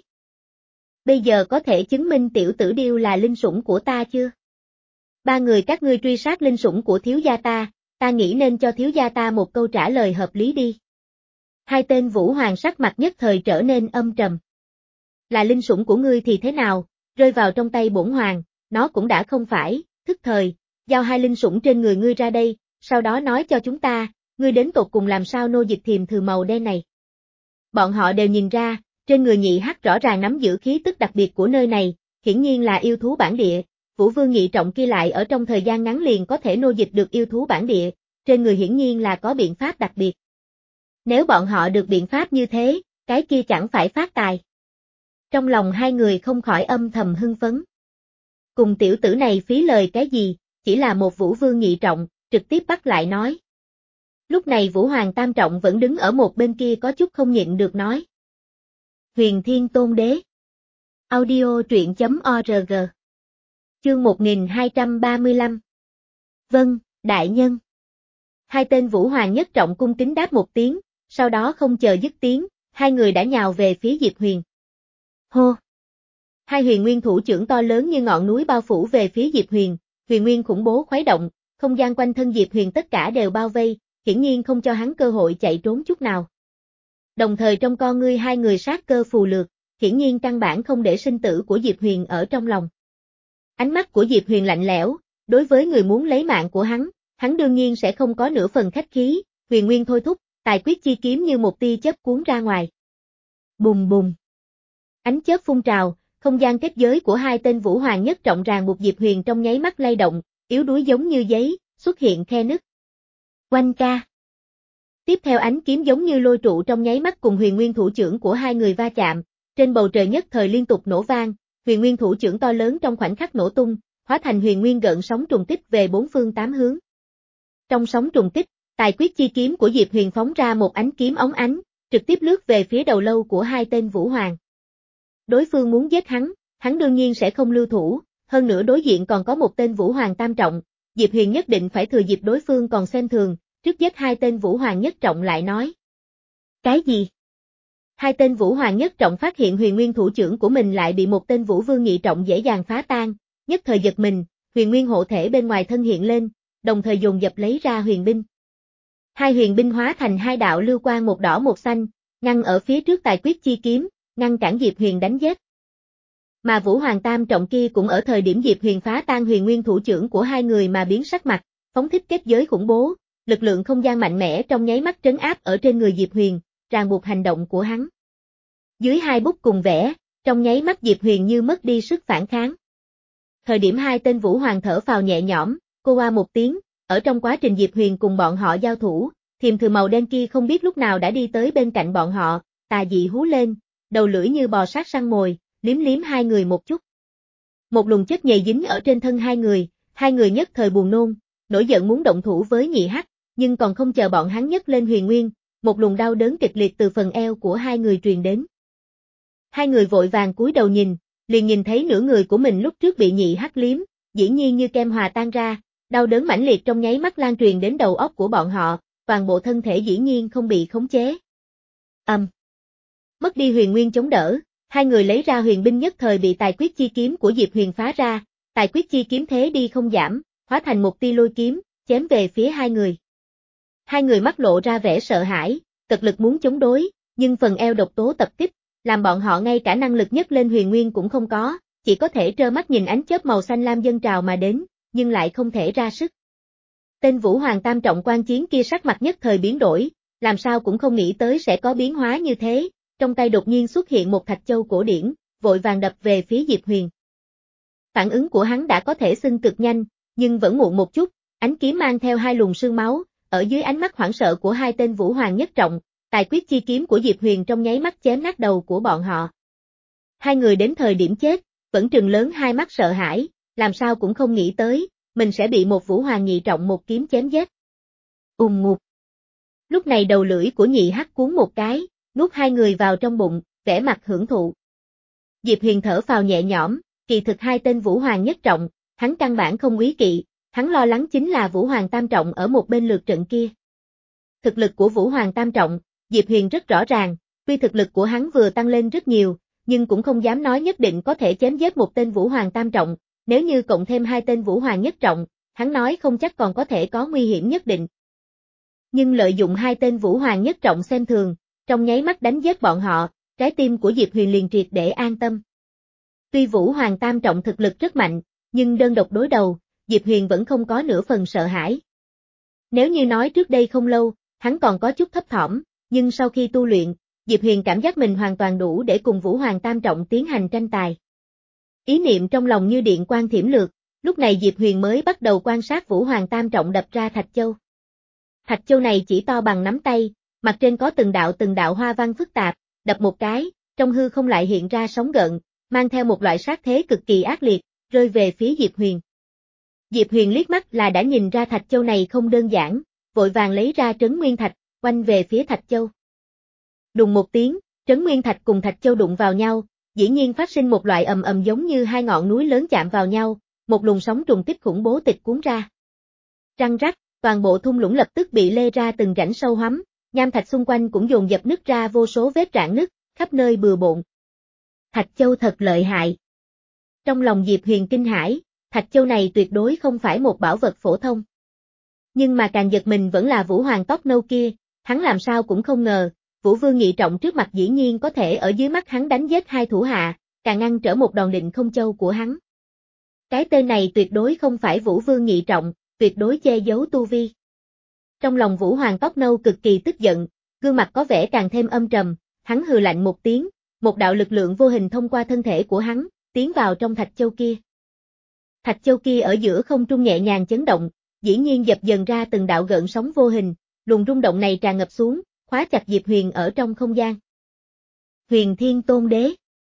Bây giờ có thể chứng minh tiểu tử điêu là linh sủng của ta chưa? Ba người các ngươi truy sát linh sủng của thiếu gia ta, ta nghĩ nên cho thiếu gia ta một câu trả lời hợp lý đi. Hai tên Vũ Hoàng sắc mặt nhất thời trở nên âm trầm. Là linh sủng của ngươi thì thế nào, rơi vào trong tay bổn hoàng, nó cũng đã không phải, thức thời, giao hai linh sủng trên người ngươi ra đây, sau đó nói cho chúng ta, ngươi đến tột cùng làm sao nô dịch thiềm thừ màu đen này. Bọn họ đều nhìn ra, trên người nhị hắc rõ ràng nắm giữ khí tức đặc biệt của nơi này, hiển nhiên là yêu thú bản địa, Vũ Vương nhị trọng kia lại ở trong thời gian ngắn liền có thể nô dịch được yêu thú bản địa, trên người hiển nhiên là có biện pháp đặc biệt. Nếu bọn họ được biện pháp như thế, cái kia chẳng phải phát tài. Trong lòng hai người không khỏi âm thầm hưng phấn. Cùng tiểu tử này phí lời cái gì, chỉ là một Vũ Vương nhị trọng, trực tiếp bắt lại nói. Lúc này Vũ Hoàng tam trọng vẫn đứng ở một bên kia có chút không nhịn được nói. Huyền Thiên Tôn Đế. Audio truyện chấm org. Chương một nghìn hai trăm ba mươi lăm. Vâng, đại nhân. Hai tên Vũ Hoàng nhất trọng cung kính đáp một tiếng, sau đó không chờ dứt tiếng, hai người đã nhào về phía Diệp Huyền. Hô! Hai huyền nguyên thủ trưởng to lớn như ngọn núi bao phủ về phía Diệp Huyền, huyền nguyên khủng bố khuấy động, không gian quanh thân Diệp Huyền tất cả đều bao vây, hiển nhiên không cho hắn cơ hội chạy trốn chút nào. Đồng thời trong con ngươi hai người sát cơ phù lược, hiển nhiên căn bản không để sinh tử của Diệp Huyền ở trong lòng. Ánh mắt của Diệp Huyền lạnh lẽo, đối với người muốn lấy mạng của hắn, hắn đương nhiên sẽ không có nửa phần khách khí, huyền nguyên thôi thúc, tài quyết chi kiếm như một tia chớp cuốn ra ngoài. Bùng bùng. Ánh chớp phun trào, không gian kết giới của hai tên vũ hoàng nhất trọng ràng buộc Diệp Huyền trong nháy mắt lay động, yếu đuối giống như giấy, xuất hiện khe nứt. Oanh ca. Tiếp theo ánh kiếm giống như lôi trụ trong nháy mắt cùng huyền nguyên thủ trưởng của hai người va chạm, trên bầu trời nhất thời liên tục nổ vang, huyền nguyên thủ trưởng to lớn trong khoảnh khắc nổ tung, hóa thành huyền nguyên gợn sóng trùng kích về bốn phương tám hướng. Trong sóng trùng kích, tài quyết chi kiếm của Diệp Huyền phóng ra một ánh kiếm óng ánh, trực tiếp lướt về phía đầu lâu của hai tên vũ hoàng. Đối phương muốn giết hắn, hắn đương nhiên sẽ không lưu thủ, hơn nữa đối diện còn có một tên vũ hoàng tam trọng, Diệp Huyền nhất định phải thừa dịp đối phương còn xem thường, trước giết hai tên vũ hoàng nhất trọng lại nói. Cái gì? Hai tên vũ hoàng nhất trọng phát hiện huyền nguyên thủ trưởng của mình lại bị một tên vũ vương nhị trọng dễ dàng phá tan, nhất thời giật mình, huyền nguyên hộ thể bên ngoài thân hiện lên, đồng thời dồn dập lấy ra huyền binh. Hai huyền binh hóa thành hai đạo lưu quang một đỏ một xanh, ngăn ở phía trước tài quyết chi kiếm, ngăn cản Diệp Huyền đánh giết. Mà vũ hoàng tam trọng kia cũng ở thời điểm Diệp Huyền phá tan huyền nguyên thủ trưởng của hai người mà biến sắc mặt, phóng thích kết giới khủng bố, lực lượng không gian mạnh mẽ trong nháy mắt trấn áp ở trên người Diệp Huyền, ràng buộc hành động của hắn. Dưới hai bút cùng vẽ, trong nháy mắt Diệp Huyền như mất đi sức phản kháng. Thời điểm hai tên vũ hoàng thở phào nhẹ nhõm, cô qua một tiếng, ở trong quá trình Diệp Huyền cùng bọn họ giao thủ, thiềm thử màu đen kia không biết lúc nào đã đi tới bên cạnh bọn họ, tà dị hú lên, đầu lưỡi như bò sát săn mồi, liếm liếm hai người một chút. Một luồng chất nhầy dính ở trên thân hai người, hai người nhất thời buồn nôn, nổi giận muốn động thủ với nhị hắc, nhưng còn không chờ bọn hắn nhấc lên huyền nguyên, một luồng đau đớn kịch liệt từ phần eo của hai người truyền đến. Hai người vội vàng cúi đầu nhìn, liền nhìn thấy nửa người của mình lúc trước bị nhị hắc liếm, dĩ nhiên như kem hòa tan ra, đau đớn mãnh liệt trong nháy mắt lan truyền đến đầu óc của bọn họ, toàn bộ thân thể dĩ nhiên không bị khống chế. Âm. Um. Mất đi huyền nguyên chống đỡ, hai người lấy ra huyền binh nhất thời bị tài quyết chi kiếm của Diệp Huyền phá ra, tài quyết chi kiếm thế đi không giảm, hóa thành một tia lôi kiếm, chém về phía hai người. Hai người mắt lộ ra vẻ sợ hãi, cật lực muốn chống đối, nhưng phần eo độc tố tập kích, làm bọn họ ngay cả năng lực nhất lên huyền nguyên cũng không có, chỉ có thể trơ mắt nhìn ánh chớp màu xanh lam dâng trào mà đến, nhưng lại không thể ra sức. Tên vũ hoàng tam trọng quan chiến kia sắc mặt nhất thời biến đổi, làm sao cũng không nghĩ tới sẽ có biến hóa như thế, trong tay đột nhiên xuất hiện một thạch châu cổ điển, vội vàng đập về phía Diệp Huyền. Phản ứng của hắn đã có thể xưng cực nhanh, nhưng vẫn muộn một chút, ánh kiếm mang theo hai luồng sương máu, ở dưới ánh mắt hoảng sợ của hai tên vũ hoàng nhất trọng, tài quyết chi kiếm của Diệp Huyền trong nháy mắt chém nát đầu của bọn họ. Hai người đến thời điểm chết, vẫn trừng lớn hai mắt sợ hãi, làm sao cũng không nghĩ tới, mình sẽ bị một vũ hoàng nhị trọng một kiếm chém giết. Ùm ngục. Lúc này đầu lưỡi của nhị hắc cuốn một cái, nuốt hai người vào trong bụng, vẻ mặt hưởng thụ. Diệp Huyền thở phào nhẹ nhõm, kỳ thực hai tên vũ hoàng nhất trọng, hắn căn bản không úy kỵ, hắn lo lắng chính là vũ hoàng tam trọng ở một bên lượt trận kia. Thực lực của vũ hoàng tam trọng, Diệp Huyền rất rõ ràng, tuy thực lực của hắn vừa tăng lên rất nhiều, nhưng cũng không dám nói nhất định có thể chém giết một tên vũ hoàng tam trọng, nếu như cộng thêm hai tên vũ hoàng nhất trọng, hắn nói không chắc còn có thể có nguy hiểm nhất định. Nhưng lợi dụng hai tên vũ hoàng nhất trọng xem thường, trong nháy mắt đánh giết bọn họ, trái tim của Diệp Huyền liền triệt để an tâm. Tuy vũ hoàng tam trọng thực lực rất mạnh, nhưng đơn độc đối đầu, Diệp Huyền vẫn không có nửa phần sợ hãi. Nếu như nói trước đây không lâu, hắn còn có chút thấp thỏm, nhưng sau khi tu luyện, Diệp Huyền cảm giác mình hoàn toàn đủ để cùng vũ hoàng tam trọng tiến hành tranh tài. Ý niệm trong lòng như điện quang thiểm lược, lúc này Diệp Huyền mới bắt đầu quan sát vũ hoàng tam trọng đập ra thạch châu. Thạch châu này chỉ to bằng nắm tay, mặt trên có từng đạo từng đạo hoa văn phức tạp, đập một cái, trong hư không lại hiện ra sóng gợn, mang theo một loại sát thế cực kỳ ác liệt, rơi về phía Diệp Huyền. Diệp Huyền liếc mắt là đã nhìn ra thạch châu này không đơn giản, vội vàng lấy ra trấn nguyên thạch, quanh về phía thạch châu. Đùng một tiếng, trấn nguyên thạch cùng thạch châu đụng vào nhau, dĩ nhiên phát sinh một loại ầm ầm giống như hai ngọn núi lớn chạm vào nhau, một luồng sóng trùng kích khủng bố tịch cuốn ra. Răng rắc, toàn bộ thung lũng lập tức bị lê ra từng rãnh sâu hoắm, Nham thạch xung quanh cũng dồn dập nứt ra vô số vết rạn nứt, khắp nơi bừa bộn. Thạch Châu thật lợi hại. Trong lòng Diệp Huyền kinh hãi, Thạch Châu này tuyệt đối không phải một bảo vật phổ thông. Nhưng mà càng giật mình vẫn là Vũ Hoàng tóc nâu kia, hắn làm sao cũng không ngờ, Vũ Vương Nghị Trọng trước mặt dĩ nhiên có thể ở dưới mắt hắn đánh giết hai thủ hạ, càng ngăn trở một đòn định không châu của hắn. Cái tên này tuyệt đối không phải Vũ Vương Nghị Trọng, tuyệt đối che giấu tu vi. Trong lòng Vũ Hoàng tóc nâu cực kỳ tức giận, gương mặt có vẻ càng thêm âm trầm, hắn hừ lạnh một tiếng, một đạo lực lượng vô hình thông qua thân thể của hắn, tiến vào trong Thạch Châu kia. Thạch Châu kia ở giữa không trung nhẹ nhàng chấn động, dĩ nhiên dập dần ra từng đạo gợn sóng vô hình, luồng rung động này tràn ngập xuống, khóa chặt Diệp Huyền ở trong không gian. Huyền Thiên Tôn Đế.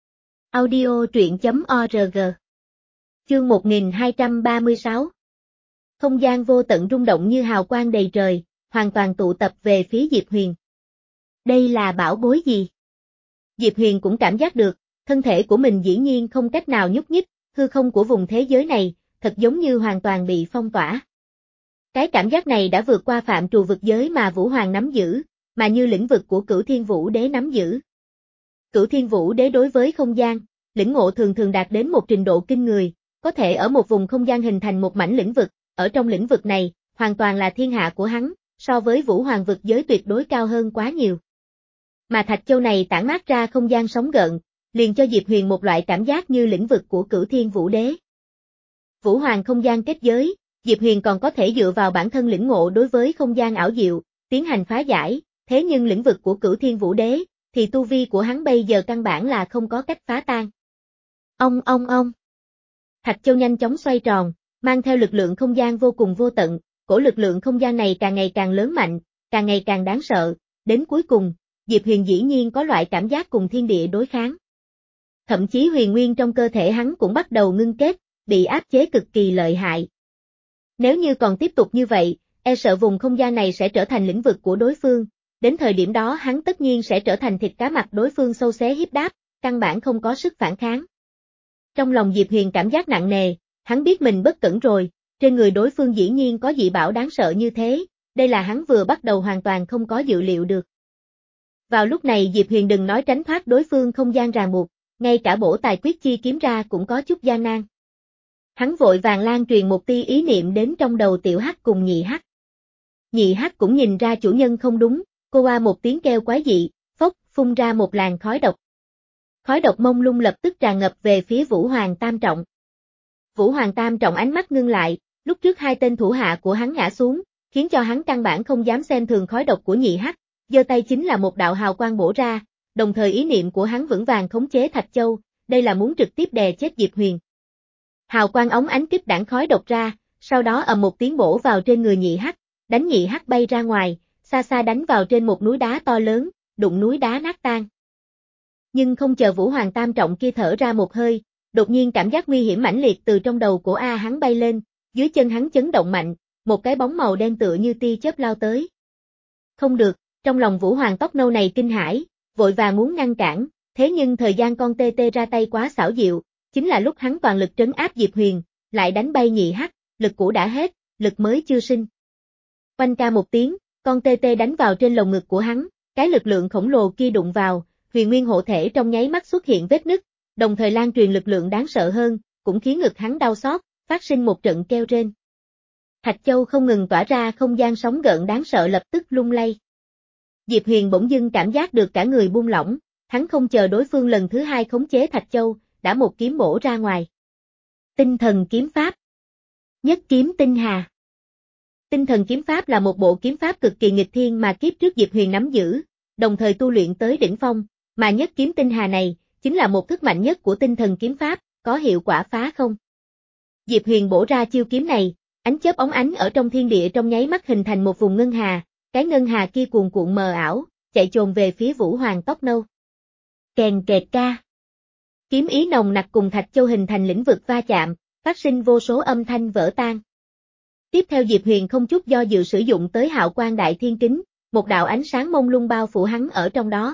Audio truyện chấm org. Chương một nghìn hai trăm ba mươi sáu. Không gian vô tận rung động như hào quang đầy trời, hoàn toàn tụ tập về phía Diệp Huyền. Đây là bảo bối gì? Diệp Huyền cũng cảm giác được, thân thể của mình dĩ nhiên không cách nào nhúc nhích, hư không của vùng thế giới này, thật giống như hoàn toàn bị phong tỏa. Cái cảm giác này đã vượt qua phạm trù vực giới mà Vũ Hoàng nắm giữ, mà như lĩnh vực của Cửu Thiên Vũ Đế nắm giữ. Cửu Thiên Vũ Đế đối với không gian, lĩnh ngộ thường thường đạt đến một trình độ kinh người, có thể ở một vùng không gian hình thành một mảnh lĩnh vực, ở trong lĩnh vực này, hoàn toàn là thiên hạ của hắn, so với Vũ Hoàng vực giới tuyệt đối cao hơn quá nhiều. Mà Thạch Châu này tản mát ra không gian sóng gợn, liền cho Diệp Huyền một loại cảm giác như lĩnh vực của Cửu Thiên Vũ Đế. Vũ Hoàng không gian kết giới, Diệp Huyền còn có thể dựa vào bản thân lĩnh ngộ đối với không gian ảo diệu, tiến hành phá giải, thế nhưng lĩnh vực của Cửu Thiên Vũ Đế, thì tu vi của hắn bây giờ căn bản là không có cách phá tan. Ông ông ông. Thạch Châu nhanh chóng xoay tròn, mang theo lực lượng không gian vô cùng vô tận, cổ lực lượng không gian này càng ngày càng lớn mạnh, càng ngày càng đáng sợ, đến cuối cùng, Diệp Huyền dĩ nhiên có loại cảm giác cùng thiên địa đối kháng. Thậm chí huyền nguyên trong cơ thể hắn cũng bắt đầu ngưng kết, bị áp chế cực kỳ lợi hại. Nếu như còn tiếp tục như vậy, e sợ vùng không gian này sẽ trở thành lĩnh vực của đối phương, đến thời điểm đó hắn tất nhiên sẽ trở thành thịt cá mặt đối phương sâu xé hiếp đáp, căn bản không có sức phản kháng. Trong lòng Diệp Huyền cảm giác nặng nề, hắn biết mình bất cẩn rồi, trên người đối phương dĩ nhiên có dị bảo đáng sợ như thế, đây là hắn vừa bắt đầu hoàn toàn không có dự liệu được. Vào lúc này Diệp Huyền đừng nói tránh thoát đối phương không gian ràng buộc, ngay cả bổ tài quyết chi kiếm ra cũng có chút gian nan. Hắn vội vàng lan truyền một tia ý niệm đến trong đầu tiểu hắc cùng nhị hắc. Nhị hắc cũng nhìn ra chủ nhân không đúng, cô qua một tiếng kêu quái dị, phốc, phun ra một làn khói độc. Khói độc mông lung lập tức tràn ngập về phía Vũ Hoàng Tam Trọng. Vũ Hoàng Tam Trọng ánh mắt ngưng lại, lúc trước hai tên thủ hạ của hắn ngã xuống, khiến cho hắn căn bản không dám xem thường khói độc của nhị hắc, giơ tay chính là một đạo hào quang bổ ra, đồng thời ý niệm của hắn vững vàng khống chế Thạch Châu, đây là muốn trực tiếp đè chết Diệp Huyền. Hào quang ống ánh kích đảng khói độc ra, sau đó ầm một tiếng bổ vào trên người nhị hắc, đánh nhị hắc bay ra ngoài, xa xa đánh vào trên một núi đá to lớn, đụng núi đá nát tan. Nhưng không chờ Vũ Hoàng Tam Trọng kia thở ra một hơi, đột nhiên cảm giác nguy hiểm mãnh liệt từ trong đầu của A hắn bay lên, dưới chân hắn chấn động mạnh, một cái bóng màu đen tựa như tia chớp lao tới. Không được, trong lòng Vũ Hoàng tóc nâu này kinh hãi, vội vàng muốn ngăn cản, thế nhưng thời gian con tê tê ra tay quá xảo diệu, chính là lúc hắn toàn lực trấn áp Diệp Huyền, lại đánh bay nhị hắc, lực cũ đã hết, lực mới chưa sinh. Oanh ca một tiếng, con tê tê đánh vào trên lồng ngực của hắn, cái lực lượng khổng lồ kia đụng vào, huyền nguyên hộ thể trong nháy mắt xuất hiện vết nứt, đồng thời lan truyền lực lượng đáng sợ hơn, cũng khiến ngực hắn đau xót, phát sinh một trận kêu rên. Thạch Châu không ngừng tỏa ra không gian sóng gợn đáng sợ lập tức lung lay. Diệp Huyền bỗng dưng cảm giác được cả người buông lỏng, hắn không chờ đối phương lần thứ hai khống chế Thạch Châu, đã một kiếm bổ ra ngoài. Tinh thần kiếm pháp. Nhất kiếm tinh hà. Tinh thần kiếm pháp là một bộ kiếm pháp cực kỳ nghịch thiên mà kiếp trước Diệp Huyền nắm giữ, đồng thời tu luyện tới đỉnh phong, mà nhất kiếm tinh hà này, chính là một thức mạnh nhất của tinh thần kiếm pháp, có hiệu quả phá không. Diệp Huyền bổ ra chiêu kiếm này, ánh chớp óng ánh ở trong thiên địa trong nháy mắt hình thành một vùng ngân hà, cái ngân hà kia cuồn cuộn mờ ảo, chạy chồn về phía Vũ Hoàng tóc nâu. Kèn kẹt ca. Kiếm ý nồng nặc cùng Thạch Châu hình thành lĩnh vực va chạm, phát sinh vô số âm thanh vỡ tan. Tiếp theo Diệp Huyền không chút do dự sử dụng tới hạo quang đại thiên kính, một đạo ánh sáng mông lung bao phủ hắn ở trong đó.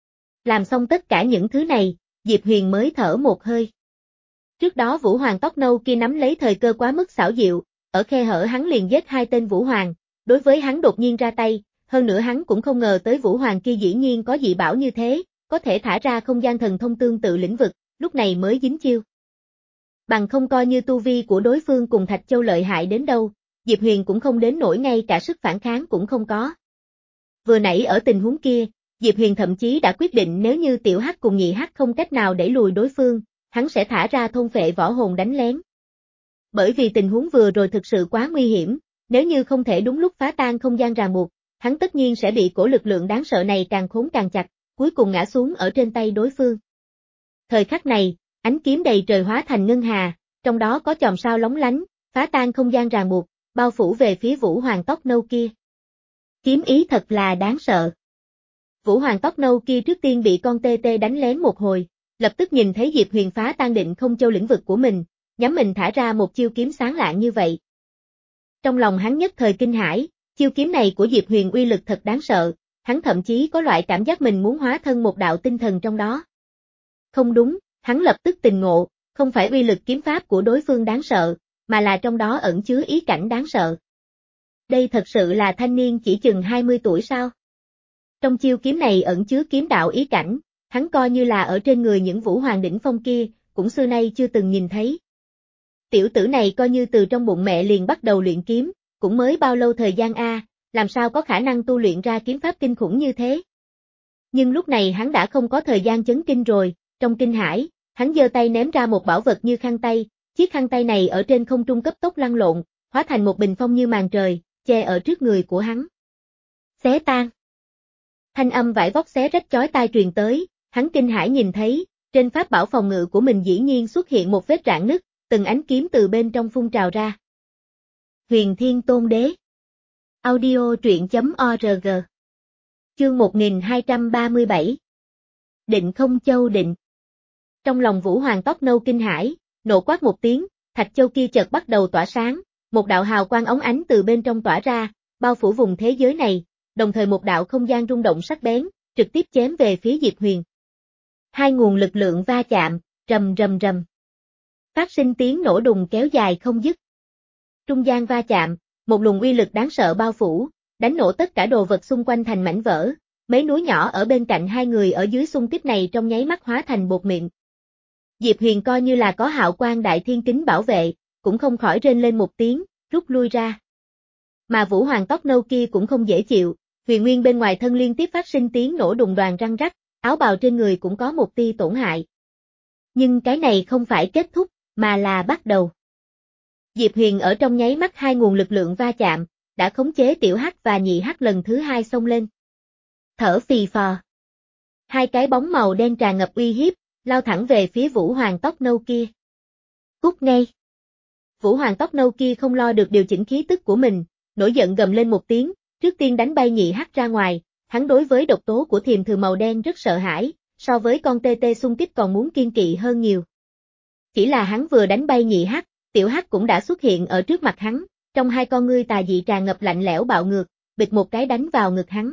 Làm xong tất cả những thứ này, Diệp Huyền mới thở một hơi. Trước đó Vũ Hoàng tóc nâu kia nắm lấy thời cơ quá mức xảo diệu, ở khe hở hắn liền giết hai tên Vũ Hoàng, đối với hắn đột nhiên ra tay, hơn nữa hắn cũng không ngờ tới Vũ Hoàng kia dĩ nhiên có dị bảo như thế, có thể thả ra không gian thần thông tương tự lĩnh vực, lúc này mới dính chiêu. Bằng không coi như tu vi của đối phương cùng Thạch Châu lợi hại đến đâu, Diệp Huyền cũng không đến nổi ngay cả sức phản kháng cũng không có. Vừa nãy ở tình huống kia, Diệp Huyền thậm chí đã quyết định nếu như tiểu hắc cùng nhị hắc không cách nào đẩy lùi đối phương, hắn sẽ thả ra thôn phệ võ hồn đánh lén. Bởi vì tình huống vừa rồi thực sự quá nguy hiểm, nếu như không thể đúng lúc phá tan không gian ràng buộc, hắn tất nhiên sẽ bị cổ lực lượng đáng sợ này càng khốn càng chặt, cuối cùng ngã xuống ở trên tay đối phương. Thời khắc này, ánh kiếm đầy trời hóa thành ngân hà, trong đó có chòm sao lóng lánh, phá tan không gian ràng buộc, bao phủ về phía Vũ Hoàng tóc nâu kia. Kiếm ý thật là đáng sợ. Vũ Hoàng tóc nâu kia trước tiên bị con tê tê đánh lén một hồi, lập tức nhìn thấy Diệp Huyền phá tan định không châu lĩnh vực của mình, nhắm mình thả ra một chiêu kiếm sáng lạng như vậy. Trong lòng hắn nhất thời kinh hãi, chiêu kiếm này của Diệp Huyền uy lực thật đáng sợ, hắn thậm chí có loại cảm giác mình muốn hóa thân một đạo tinh thần trong đó. Không đúng, hắn lập tức tình ngộ, không phải uy lực kiếm pháp của đối phương đáng sợ, mà là trong đó ẩn chứa ý cảnh đáng sợ. Đây thật sự là thanh niên chỉ chừng hai mươi tuổi sao? Trong chiêu kiếm này ẩn chứa kiếm đạo ý cảnh, hắn coi như là ở trên người những Vũ Hoàng đỉnh phong kia, cũng xưa nay chưa từng nhìn thấy. Tiểu tử này coi như từ trong bụng mẹ liền bắt đầu luyện kiếm, cũng mới bao lâu thời gian a, làm sao có khả năng tu luyện ra kiếm pháp kinh khủng như thế. Nhưng lúc này hắn đã không có thời gian chấn kinh rồi, trong kinh hãi, hắn giơ tay ném ra một bảo vật như khăn tay, chiếc khăn tay này ở trên không trung cấp tốc lăn lộn, hóa thành một bình phong như màn trời, che ở trước người của hắn. Xé tan. Thanh âm vải vóc xé rách chói tai truyền tới, hắn kinh hãi nhìn thấy, trên pháp bảo phòng ngự của mình dĩ nhiên xuất hiện một vết rạn nứt, từng ánh kiếm từ bên trong phun trào ra. Huyền Thiên Tôn Đế. Audio truyện chấm org. Chương một nghìn hai trăm ba mươi bảy. Định không châu định. Trong lòng Vũ Hoàng tóc nâu kinh hãi, nộ quát một tiếng, Thạch Châu kia chợt bắt đầu tỏa sáng, một đạo hào quang óng ánh từ bên trong tỏa ra, bao phủ vùng thế giới này, đồng thời một đạo không gian rung động sắc bén, trực tiếp chém về phía Diệp Huyền. Hai nguồn lực lượng va chạm, rầm rầm rầm. Phát sinh tiếng nổ đùng kéo dài không dứt. Trung gian va chạm, một luồng uy lực đáng sợ bao phủ, đánh nổ tất cả đồ vật xung quanh thành mảnh vỡ, mấy núi nhỏ ở bên cạnh hai người ở dưới xung kích này trong nháy mắt hóa thành bột mịn. Diệp Huyền coi như là có hạo quan đại thiên kính bảo vệ, cũng không khỏi rên lên một tiếng, rút lui ra. Mà Vũ Hoàng tóc nâu kia cũng không dễ chịu, huyền nguyên bên ngoài thân liên tiếp phát sinh tiếng nổ đùng đoàn răng rắc, áo bào trên người cũng có một tia tổn hại. Nhưng cái này không phải kết thúc, mà là bắt đầu. Diệp Huyền ở trong nháy mắt hai nguồn lực lượng va chạm, đã khống chế tiểu hắc và nhị hắc lần thứ hai xông lên. Thở phì phò. Hai cái bóng màu đen tràn ngập uy hiếp, lao thẳng về phía Vũ Hoàng tóc nâu kia. Cút ngay. Vũ Hoàng tóc nâu kia không lo được điều chỉnh khí tức của mình, nổi giận gầm lên một tiếng, trước tiên đánh bay nhị hắc ra ngoài, hắn đối với độc tố của thiềm thử màu đen rất sợ hãi, so với con tê tê xung kích còn muốn kiên kỵ hơn nhiều. Chỉ là hắn vừa đánh bay nhị hắc, tiểu hắc cũng đã xuất hiện ở trước mặt hắn, trong hai con ngươi tà dị tràn ngập lạnh lẽo bạo ngược, bịch một cái đánh vào ngực hắn.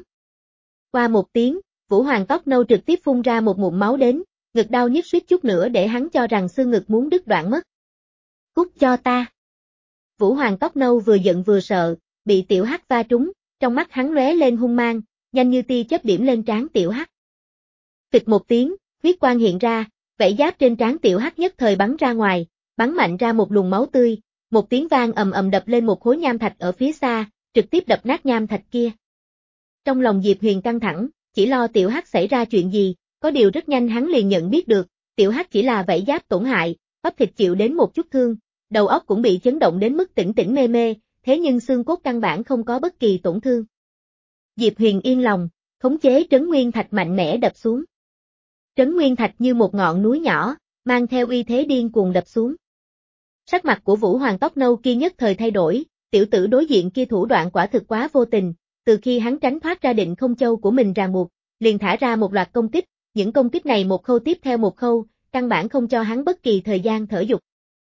Qua một tiếng, Vũ Hoàng tóc nâu trực tiếp phun ra một ngụm máu đến, ngực đau nhức suýt chút nữa để hắn cho rằng xương ngực muốn đứt đoạn mất. Cút cho ta. Vũ Hoàng tóc nâu vừa giận vừa sợ, bị tiểu hắc va trúng, trong mắt hắn lóe lên hung mang, nhanh như tia chớp điểm lên trán tiểu hắc. Phịch một tiếng, huyết quang hiện ra, vảy giáp trên trán tiểu hắc nhất thời bắn ra ngoài, bắn mạnh ra một luồng máu tươi, một tiếng vang ầm ầm đập lên một khối nham thạch ở phía xa, trực tiếp đập nát nham thạch kia. Trong lòng Diệp Huyền căng thẳng, chỉ lo tiểu hắc xảy ra chuyện gì, có điều rất nhanh hắn liền nhận biết được, tiểu hắc chỉ là vảy giáp tổn hại, bắp thịt chịu đến một chút thương, đầu óc cũng bị chấn động đến mức tỉnh tỉnh mê mê, thế nhưng xương cốt căn bản không có bất kỳ tổn thương. Diệp Huyền yên lòng, khống chế trấn nguyên thạch mạnh mẽ đập xuống. Trấn nguyên thạch như một ngọn núi nhỏ, mang theo uy thế điên cuồng đập xuống. Sắc mặt của Vũ Hoàng tóc nâu kia nhất thời thay đổi, tiểu tử đối diện kia thủ đoạn quả thực quá vô tình, từ khi hắn tránh thoát ra định không châu của mình ràng buộc, liền thả ra một loạt công kích, những công kích này một khâu tiếp theo một khâu, căn bản không cho hắn bất kỳ thời gian thở dục.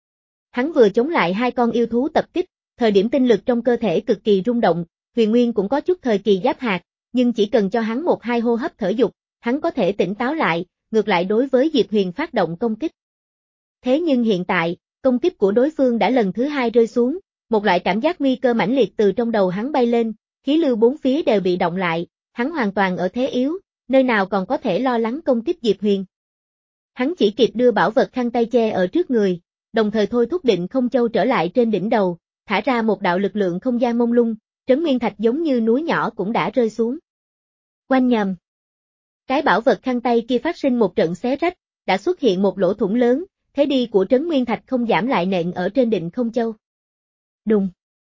Hắn vừa chống lại hai con yêu thú tập kích, thời điểm tinh lực trong cơ thể cực kỳ rung động, huyền nguyên cũng có chút thời kỳ giáp hạt, nhưng chỉ cần cho hắn một hai hô hấp thở dục, hắn có thể tỉnh táo lại, ngược lại đối với Diệp Huyền phát động công kích. Thế nhưng hiện tại, công kích của đối phương đã lần thứ hai rơi xuống, một loại cảm giác nguy cơ mãnh liệt từ trong đầu hắn bay lên, khí lưu bốn phía đều bị động lại, hắn hoàn toàn ở thế yếu, nơi nào còn có thể lo lắng công kích Diệp Huyền. Hắn chỉ kịp đưa bảo vật khăn tay che ở trước người, đồng thời thôi thúc Định Không Châu trở lại trên đỉnh đầu, thả ra một đạo lực lượng không gian mông lung, trấn nguyên thạch giống như núi nhỏ cũng đã rơi xuống. Oanh nhầm. Cái bảo vật khăn tay kia phát sinh một trận xé rách, đã xuất hiện một lỗ thủng lớn, thế đi của trấn nguyên thạch không giảm lại nện ở trên Định Không Châu. Đùng.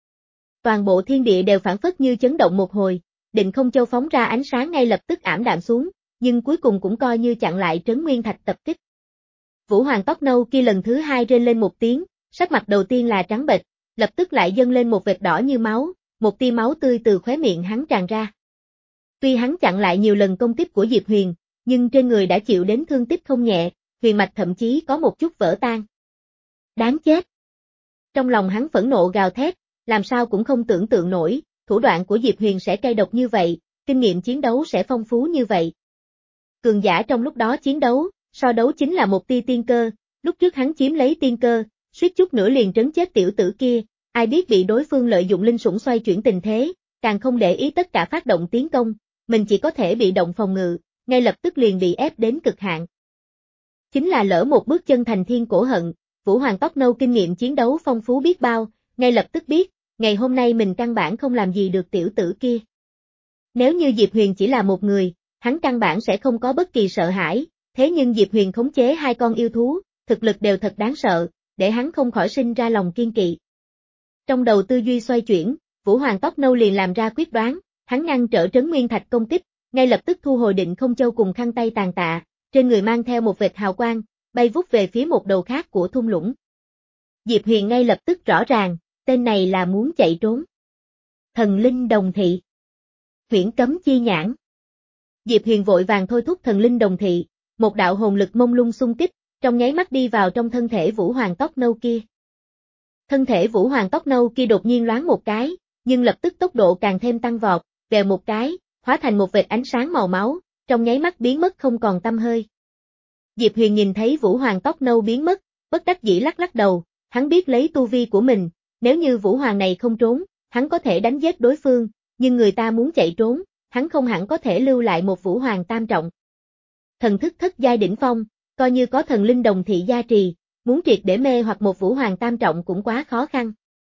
Toàn bộ thiên địa đều phản phất như chấn động một hồi, Định Không Châu phóng ra ánh sáng ngay lập tức ảm đạm xuống, nhưng cuối cùng cũng coi như chặn lại trấn nguyên thạch tập kích. Vũ Hoàng tóc nâu kia lần thứ hai rên lên một tiếng, sắc mặt đầu tiên là trắng bệch, lập tức lại dâng lên một vệt đỏ như máu, một tia máu tươi từ khóe miệng hắn tràn ra. Tuy hắn chặn lại nhiều lần công kích của Diệp Huyền, nhưng trên người đã chịu đến thương tích không nhẹ, huyền mạch thậm chí có một chút vỡ tan. Đáng chết! Trong lòng hắn phẫn nộ gào thét, làm sao cũng không tưởng tượng nổi, thủ đoạn của Diệp Huyền sẽ cay độc như vậy, kinh nghiệm chiến đấu sẽ phong phú như vậy. Cường giả trong lúc đó chiến đấu, so đấu chính là một tia tiên cơ, lúc trước hắn chiếm lấy tiên cơ, suýt chút nữa liền trấn chết tiểu tử kia, ai biết bị đối phương lợi dụng linh sủng xoay chuyển tình thế, càng không để ý tất cả phát động tiến công, mình chỉ có thể bị động phòng ngự, ngay lập tức liền bị ép đến cực hạn. Chính là lỡ một bước chân thành thiên cổ hận, Vũ Hoàng tóc nâu kinh nghiệm chiến đấu phong phú biết bao, ngay lập tức biết, ngày hôm nay mình căn bản không làm gì được tiểu tử kia. Nếu như Diệp Huyền chỉ là một người, hắn căn bản sẽ không có bất kỳ sợ hãi, thế nhưng Diệp Huyền khống chế hai con yêu thú, thực lực đều thật đáng sợ, để hắn không khỏi sinh ra lòng kiên kỵ. Trong đầu tư duy xoay chuyển, Vũ Hoàng tóc nâu liền làm ra quyết đoán, hắn ngăn trở trấn nguyên thạch công kích, ngay lập tức thu hồi Định Không Châu cùng khăn tay tàn tạ, trên người mang theo một vệt hào quang, bay vút về phía một đầu khác của thung lũng. Diệp Huyền ngay lập tức rõ ràng, tên này là muốn chạy trốn. Thần linh đồng thị. Huyễn cấm chi nhãn. Diệp Huyền vội vàng thôi thúc thần linh đồng thị, một đạo hồn lực mông lung xung kích, trong nháy mắt đi vào trong thân thể Vũ Hoàng tóc nâu kia. Thân thể Vũ Hoàng tóc nâu kia đột nhiên loáng một cái, nhưng lập tức tốc độ càng thêm tăng vọt, vèo một cái, hóa thành một vệt ánh sáng màu máu, trong nháy mắt biến mất không còn tăm hơi. Diệp Huyền nhìn thấy Vũ Hoàng tóc nâu biến mất, bất đắc dĩ lắc lắc đầu, hắn biết lấy tu vi của mình, nếu như Vũ Hoàng này không trốn, hắn có thể đánh giết đối phương, nhưng người ta muốn chạy trốn, hắn không hẳn có thể lưu lại một Vũ Hoàng tam trọng. Thần thức thất giai đỉnh phong, coi như có thần linh đồng thị gia trì, muốn triệt để mê hoặc một Vũ Hoàng tam trọng cũng quá khó khăn.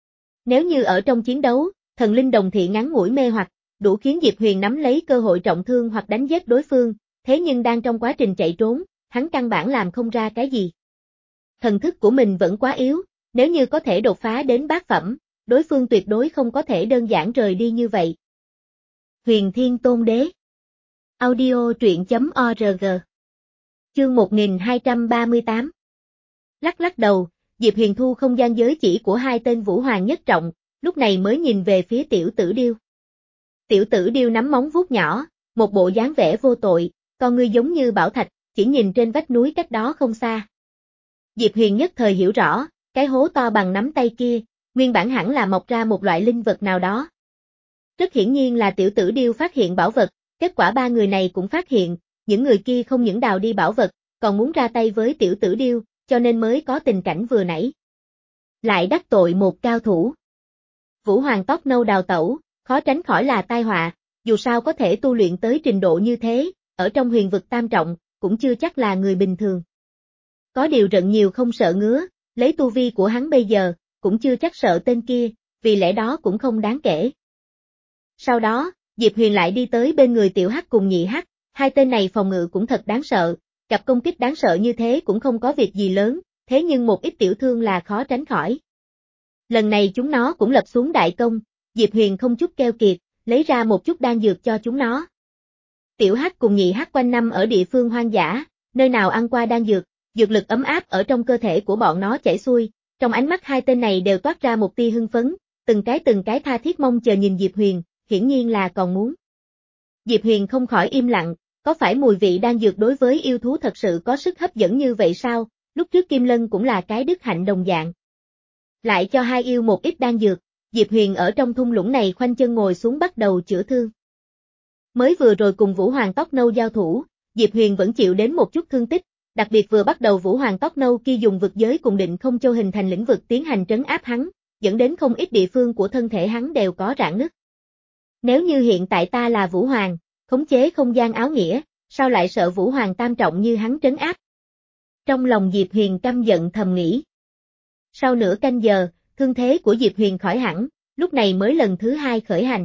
Nếu như ở trong chiến đấu, thần linh đồng thị ngắn ngủi mê hoặc, đủ khiến Diệp Huyền nắm lấy cơ hội trọng thương hoặc đánh giết đối phương, thế nhưng đang trong quá trình chạy trốn, hắn căn bản làm không ra cái gì. Thần thức của mình vẫn quá yếu, nếu như có thể đột phá đến bát phẩm, đối phương tuyệt đối không có thể đơn giản rời đi như vậy. Huyền Thiên Tôn Đế. Audio truyện chấm org. Chương một nghìn hai trăm ba mươi tám. Lắc lắc đầu, Diệp Huyền thu không gian giới chỉ của hai tên Vũ Hoàng nhất trọng, lúc này mới nhìn về phía tiểu tử điêu. Tiểu tử điêu nắm móng vuốt nhỏ, một bộ dáng vẻ vô tội, con ngươi giống như bảo thạch, chỉ nhìn trên vách núi cách đó không xa. Diệp Huyền nhất thời hiểu rõ, cái hố to bằng nắm tay kia, nguyên bản hẳn là mọc ra một loại linh vật nào đó. Rất hiển nhiên là tiểu tử điêu phát hiện bảo vật, kết quả ba người này cũng phát hiện, những người kia không những đào đi bảo vật, còn muốn ra tay với tiểu tử điêu, cho nên mới có tình cảnh vừa nãy. Lại đắc tội một cao thủ. Vũ Hoàng tóc nâu đào tẩu, khó tránh khỏi là tai họa, dù sao có thể tu luyện tới trình độ như thế, ở trong huyền vực tam trọng, cũng chưa chắc là người bình thường. Có điều rận nhiều không sợ ngứa, lấy tu vi của hắn bây giờ, cũng chưa chắc sợ tên kia, vì lẽ đó cũng không đáng kể. Sau đó, Diệp Huyền lại đi tới bên người tiểu hắc cùng nhị hắc, hai tên này phòng ngự cũng thật đáng sợ, cặp công kích đáng sợ như thế cũng không có việc gì lớn, thế nhưng một ít tiểu thương là khó tránh khỏi. Lần này chúng nó cũng lập xuống đại công, Diệp Huyền không chút keo kiệt, lấy ra một chút đan dược cho chúng nó. Tiểu hắc cùng nhị hắc quanh năm ở địa phương hoang dã, nơi nào ăn qua đan dược, dược lực ấm áp ở trong cơ thể của bọn nó chảy xuôi, trong ánh mắt hai tên này đều toát ra một tia hưng phấn, từng cái từng cái tha thiết mong chờ nhìn Diệp Huyền, hiển nhiên là còn muốn. Diệp Huyền không khỏi im lặng, có phải mùi vị đan dược đối với yêu thú thật sự có sức hấp dẫn như vậy sao, lúc trước Kim Lân cũng là cái đức hạnh đồng dạng. Lại cho hai yêu một ít đan dược, Diệp Huyền ở trong thung lũng này khoanh chân ngồi xuống bắt đầu chữa thương. Mới vừa rồi cùng Vũ Hoàng tóc nâu giao thủ, Diệp Huyền vẫn chịu đến một chút thương tích, đặc biệt vừa bắt đầu Vũ Hoàng tóc nâu kia dùng vực giới cùng Định Không Châu hình thành lĩnh vực tiến hành trấn áp hắn, dẫn đến không ít địa phương của thân thể hắn đều có rạn nứt. Nếu như hiện tại ta là Vũ Hoàng, khống chế không gian áo nghĩa, sao lại sợ Vũ Hoàng tam trọng như hắn trấn áp? Trong lòng Diệp Huyền căm giận thầm nghĩ. Sau nửa canh giờ, thương thế của Diệp Huyền khỏi hẳn, lúc này mới lần thứ hai khởi hành.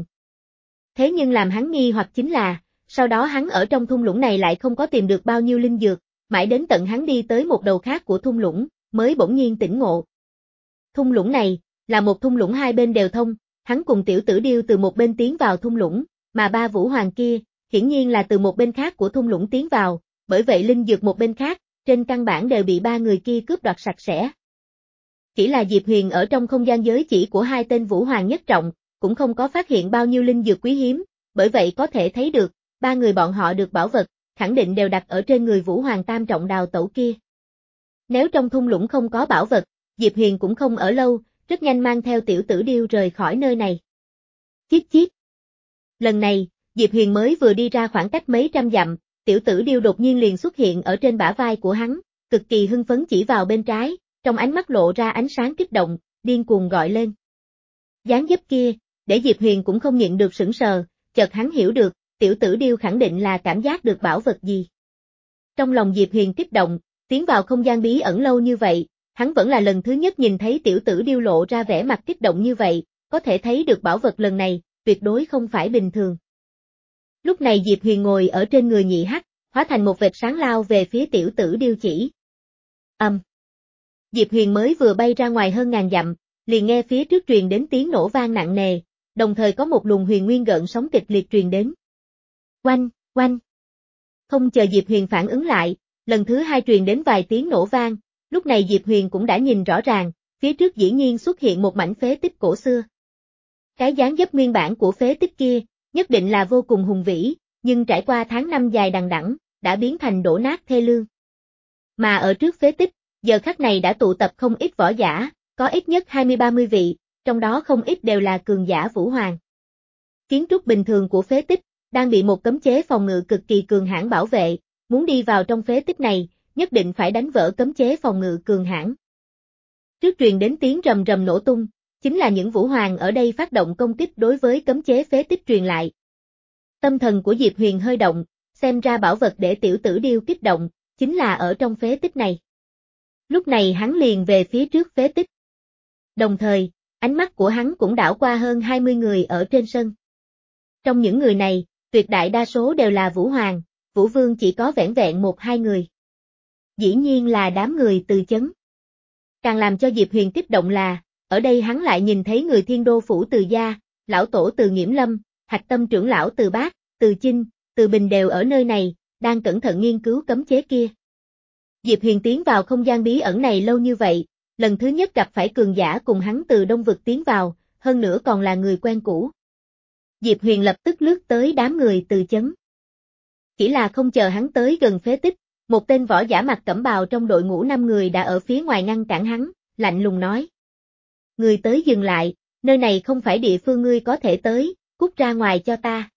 Thế nhưng làm hắn nghi hoặc chính là, sau đó hắn ở trong thung lũng này lại không có tìm được bao nhiêu linh dược, mãi đến tận hắn đi tới một đầu khác của thung lũng, mới bỗng nhiên tỉnh ngộ. Thung lũng này, là một thung lũng hai bên đều thông, hắn cùng tiểu tử điêu từ một bên tiến vào thung lũng, mà ba Vũ Hoàng kia, hiển nhiên là từ một bên khác của thung lũng tiến vào, bởi vậy linh dược một bên khác, trên căn bản đều bị ba người kia cướp đoạt sạch sẽ. Chỉ là Diệp Huyền ở trong không gian giới chỉ của hai tên Vũ Hoàng nhất trọng, cũng không có phát hiện bao nhiêu linh dược quý hiếm, bởi vậy có thể thấy được, ba người bọn họ được bảo vật, khẳng định đều đặt ở trên người Vũ Hoàng tam trọng đào tẩu kia. Nếu trong thung lũng không có bảo vật, Diệp Huyền cũng không ở lâu, rất nhanh mang theo tiểu tử điêu rời khỏi nơi này. Chíp chíp. Lần này, Diệp Huyền mới vừa đi ra khoảng cách mấy trăm dặm, tiểu tử điêu đột nhiên liền xuất hiện ở trên bả vai của hắn, cực kỳ hưng phấn chỉ vào bên trái, trong ánh mắt lộ ra ánh sáng kích động, điên cuồng gọi lên. Dáng dấp kia, để Diệp Huyền cũng không nhịn được sững sờ, chợt hắn hiểu được, tiểu tử điêu khẳng định là cảm giác được bảo vật gì. Trong lòng Diệp Huyền kích động, tiến vào không gian bí ẩn lâu như vậy, hắn vẫn là lần thứ nhất nhìn thấy tiểu tử điêu lộ ra vẻ mặt kích động như vậy, có thể thấy được bảo vật lần này, tuyệt đối không phải bình thường. Lúc này Diệp Huyền ngồi ở trên người nhị hắc, hóa thành một vệt sáng lao về phía tiểu tử điêu chỉ. Âm. Um. Diệp Huyền mới vừa bay ra ngoài hơn ngàn dặm, liền nghe phía trước truyền đến tiếng nổ vang nặng nề, đồng thời có một luồng huyền nguyên gợn sóng kịch liệt truyền đến. Oanh, oanh. Không chờ Diệp Huyền phản ứng lại, lần thứ hai truyền đến vài tiếng nổ vang, lúc này Diệp Huyền cũng đã nhìn rõ ràng, phía trước dĩ nhiên xuất hiện một mảnh phế tích cổ xưa. Cái dáng dấp nguyên bản của phế tích kia, nhất định là vô cùng hùng vĩ, nhưng trải qua tháng năm dài đằng đẵng, đã biến thành đổ nát thê lương. Mà ở trước phế tích, giờ khắc này đã tụ tập không ít võ giả, có ít nhất hai mươi ba mươi vị, trong đó không ít đều là cường giả Vũ Hoàng. Kiến trúc bình thường của phế tích, đang bị một cấm chế phòng ngự cực kỳ cường hãn bảo vệ, muốn đi vào trong phế tích này, nhất định phải đánh vỡ cấm chế phòng ngự cường hãn. Trước truyền đến tiếng rầm rầm nổ tung, chính là những Vũ Hoàng ở đây phát động công kích đối với cấm chế phế tích truyền lại. Tâm thần của Diệp Huyền hơi động, xem ra bảo vật để tiểu tử điêu kích động, chính là ở trong phế tích này. Lúc này hắn liền về phía trước phế tích. Đồng thời, ánh mắt của hắn cũng đảo qua hơn hai mươi người ở trên sân. Trong những người này, tuyệt đại đa số đều là Vũ Hoàng, Vũ Vương chỉ có vẻn vẹn một hai người. Dĩ nhiên là đám người Từ Chấn. Càng làm cho Diệp Huyền kích động là, ở đây hắn lại nhìn thấy người Thiên Đô Phủ Từ Gia, lão tổ Từ Nghiễm Lâm, Hạch Tâm trưởng lão Từ Bác, Từ Chinh, Từ Bình đều ở nơi này, đang cẩn thận nghiên cứu cấm chế kia. Diệp Huyền tiến vào không gian bí ẩn này lâu như vậy, lần thứ nhất gặp phải cường giả cùng hắn từ Đông Vực tiến vào, hơn nữa còn là người quen cũ. Diệp Huyền lập tức lướt tới đám người Từ Chấn. Chỉ là không chờ hắn tới gần phế tích, một tên võ giả mặc cẩm bào trong đội ngũ năm người đã ở phía ngoài ngăn cản hắn, lạnh lùng nói. Người tới dừng lại, nơi này không phải địa phương ngươi có thể tới, cút ra ngoài cho ta.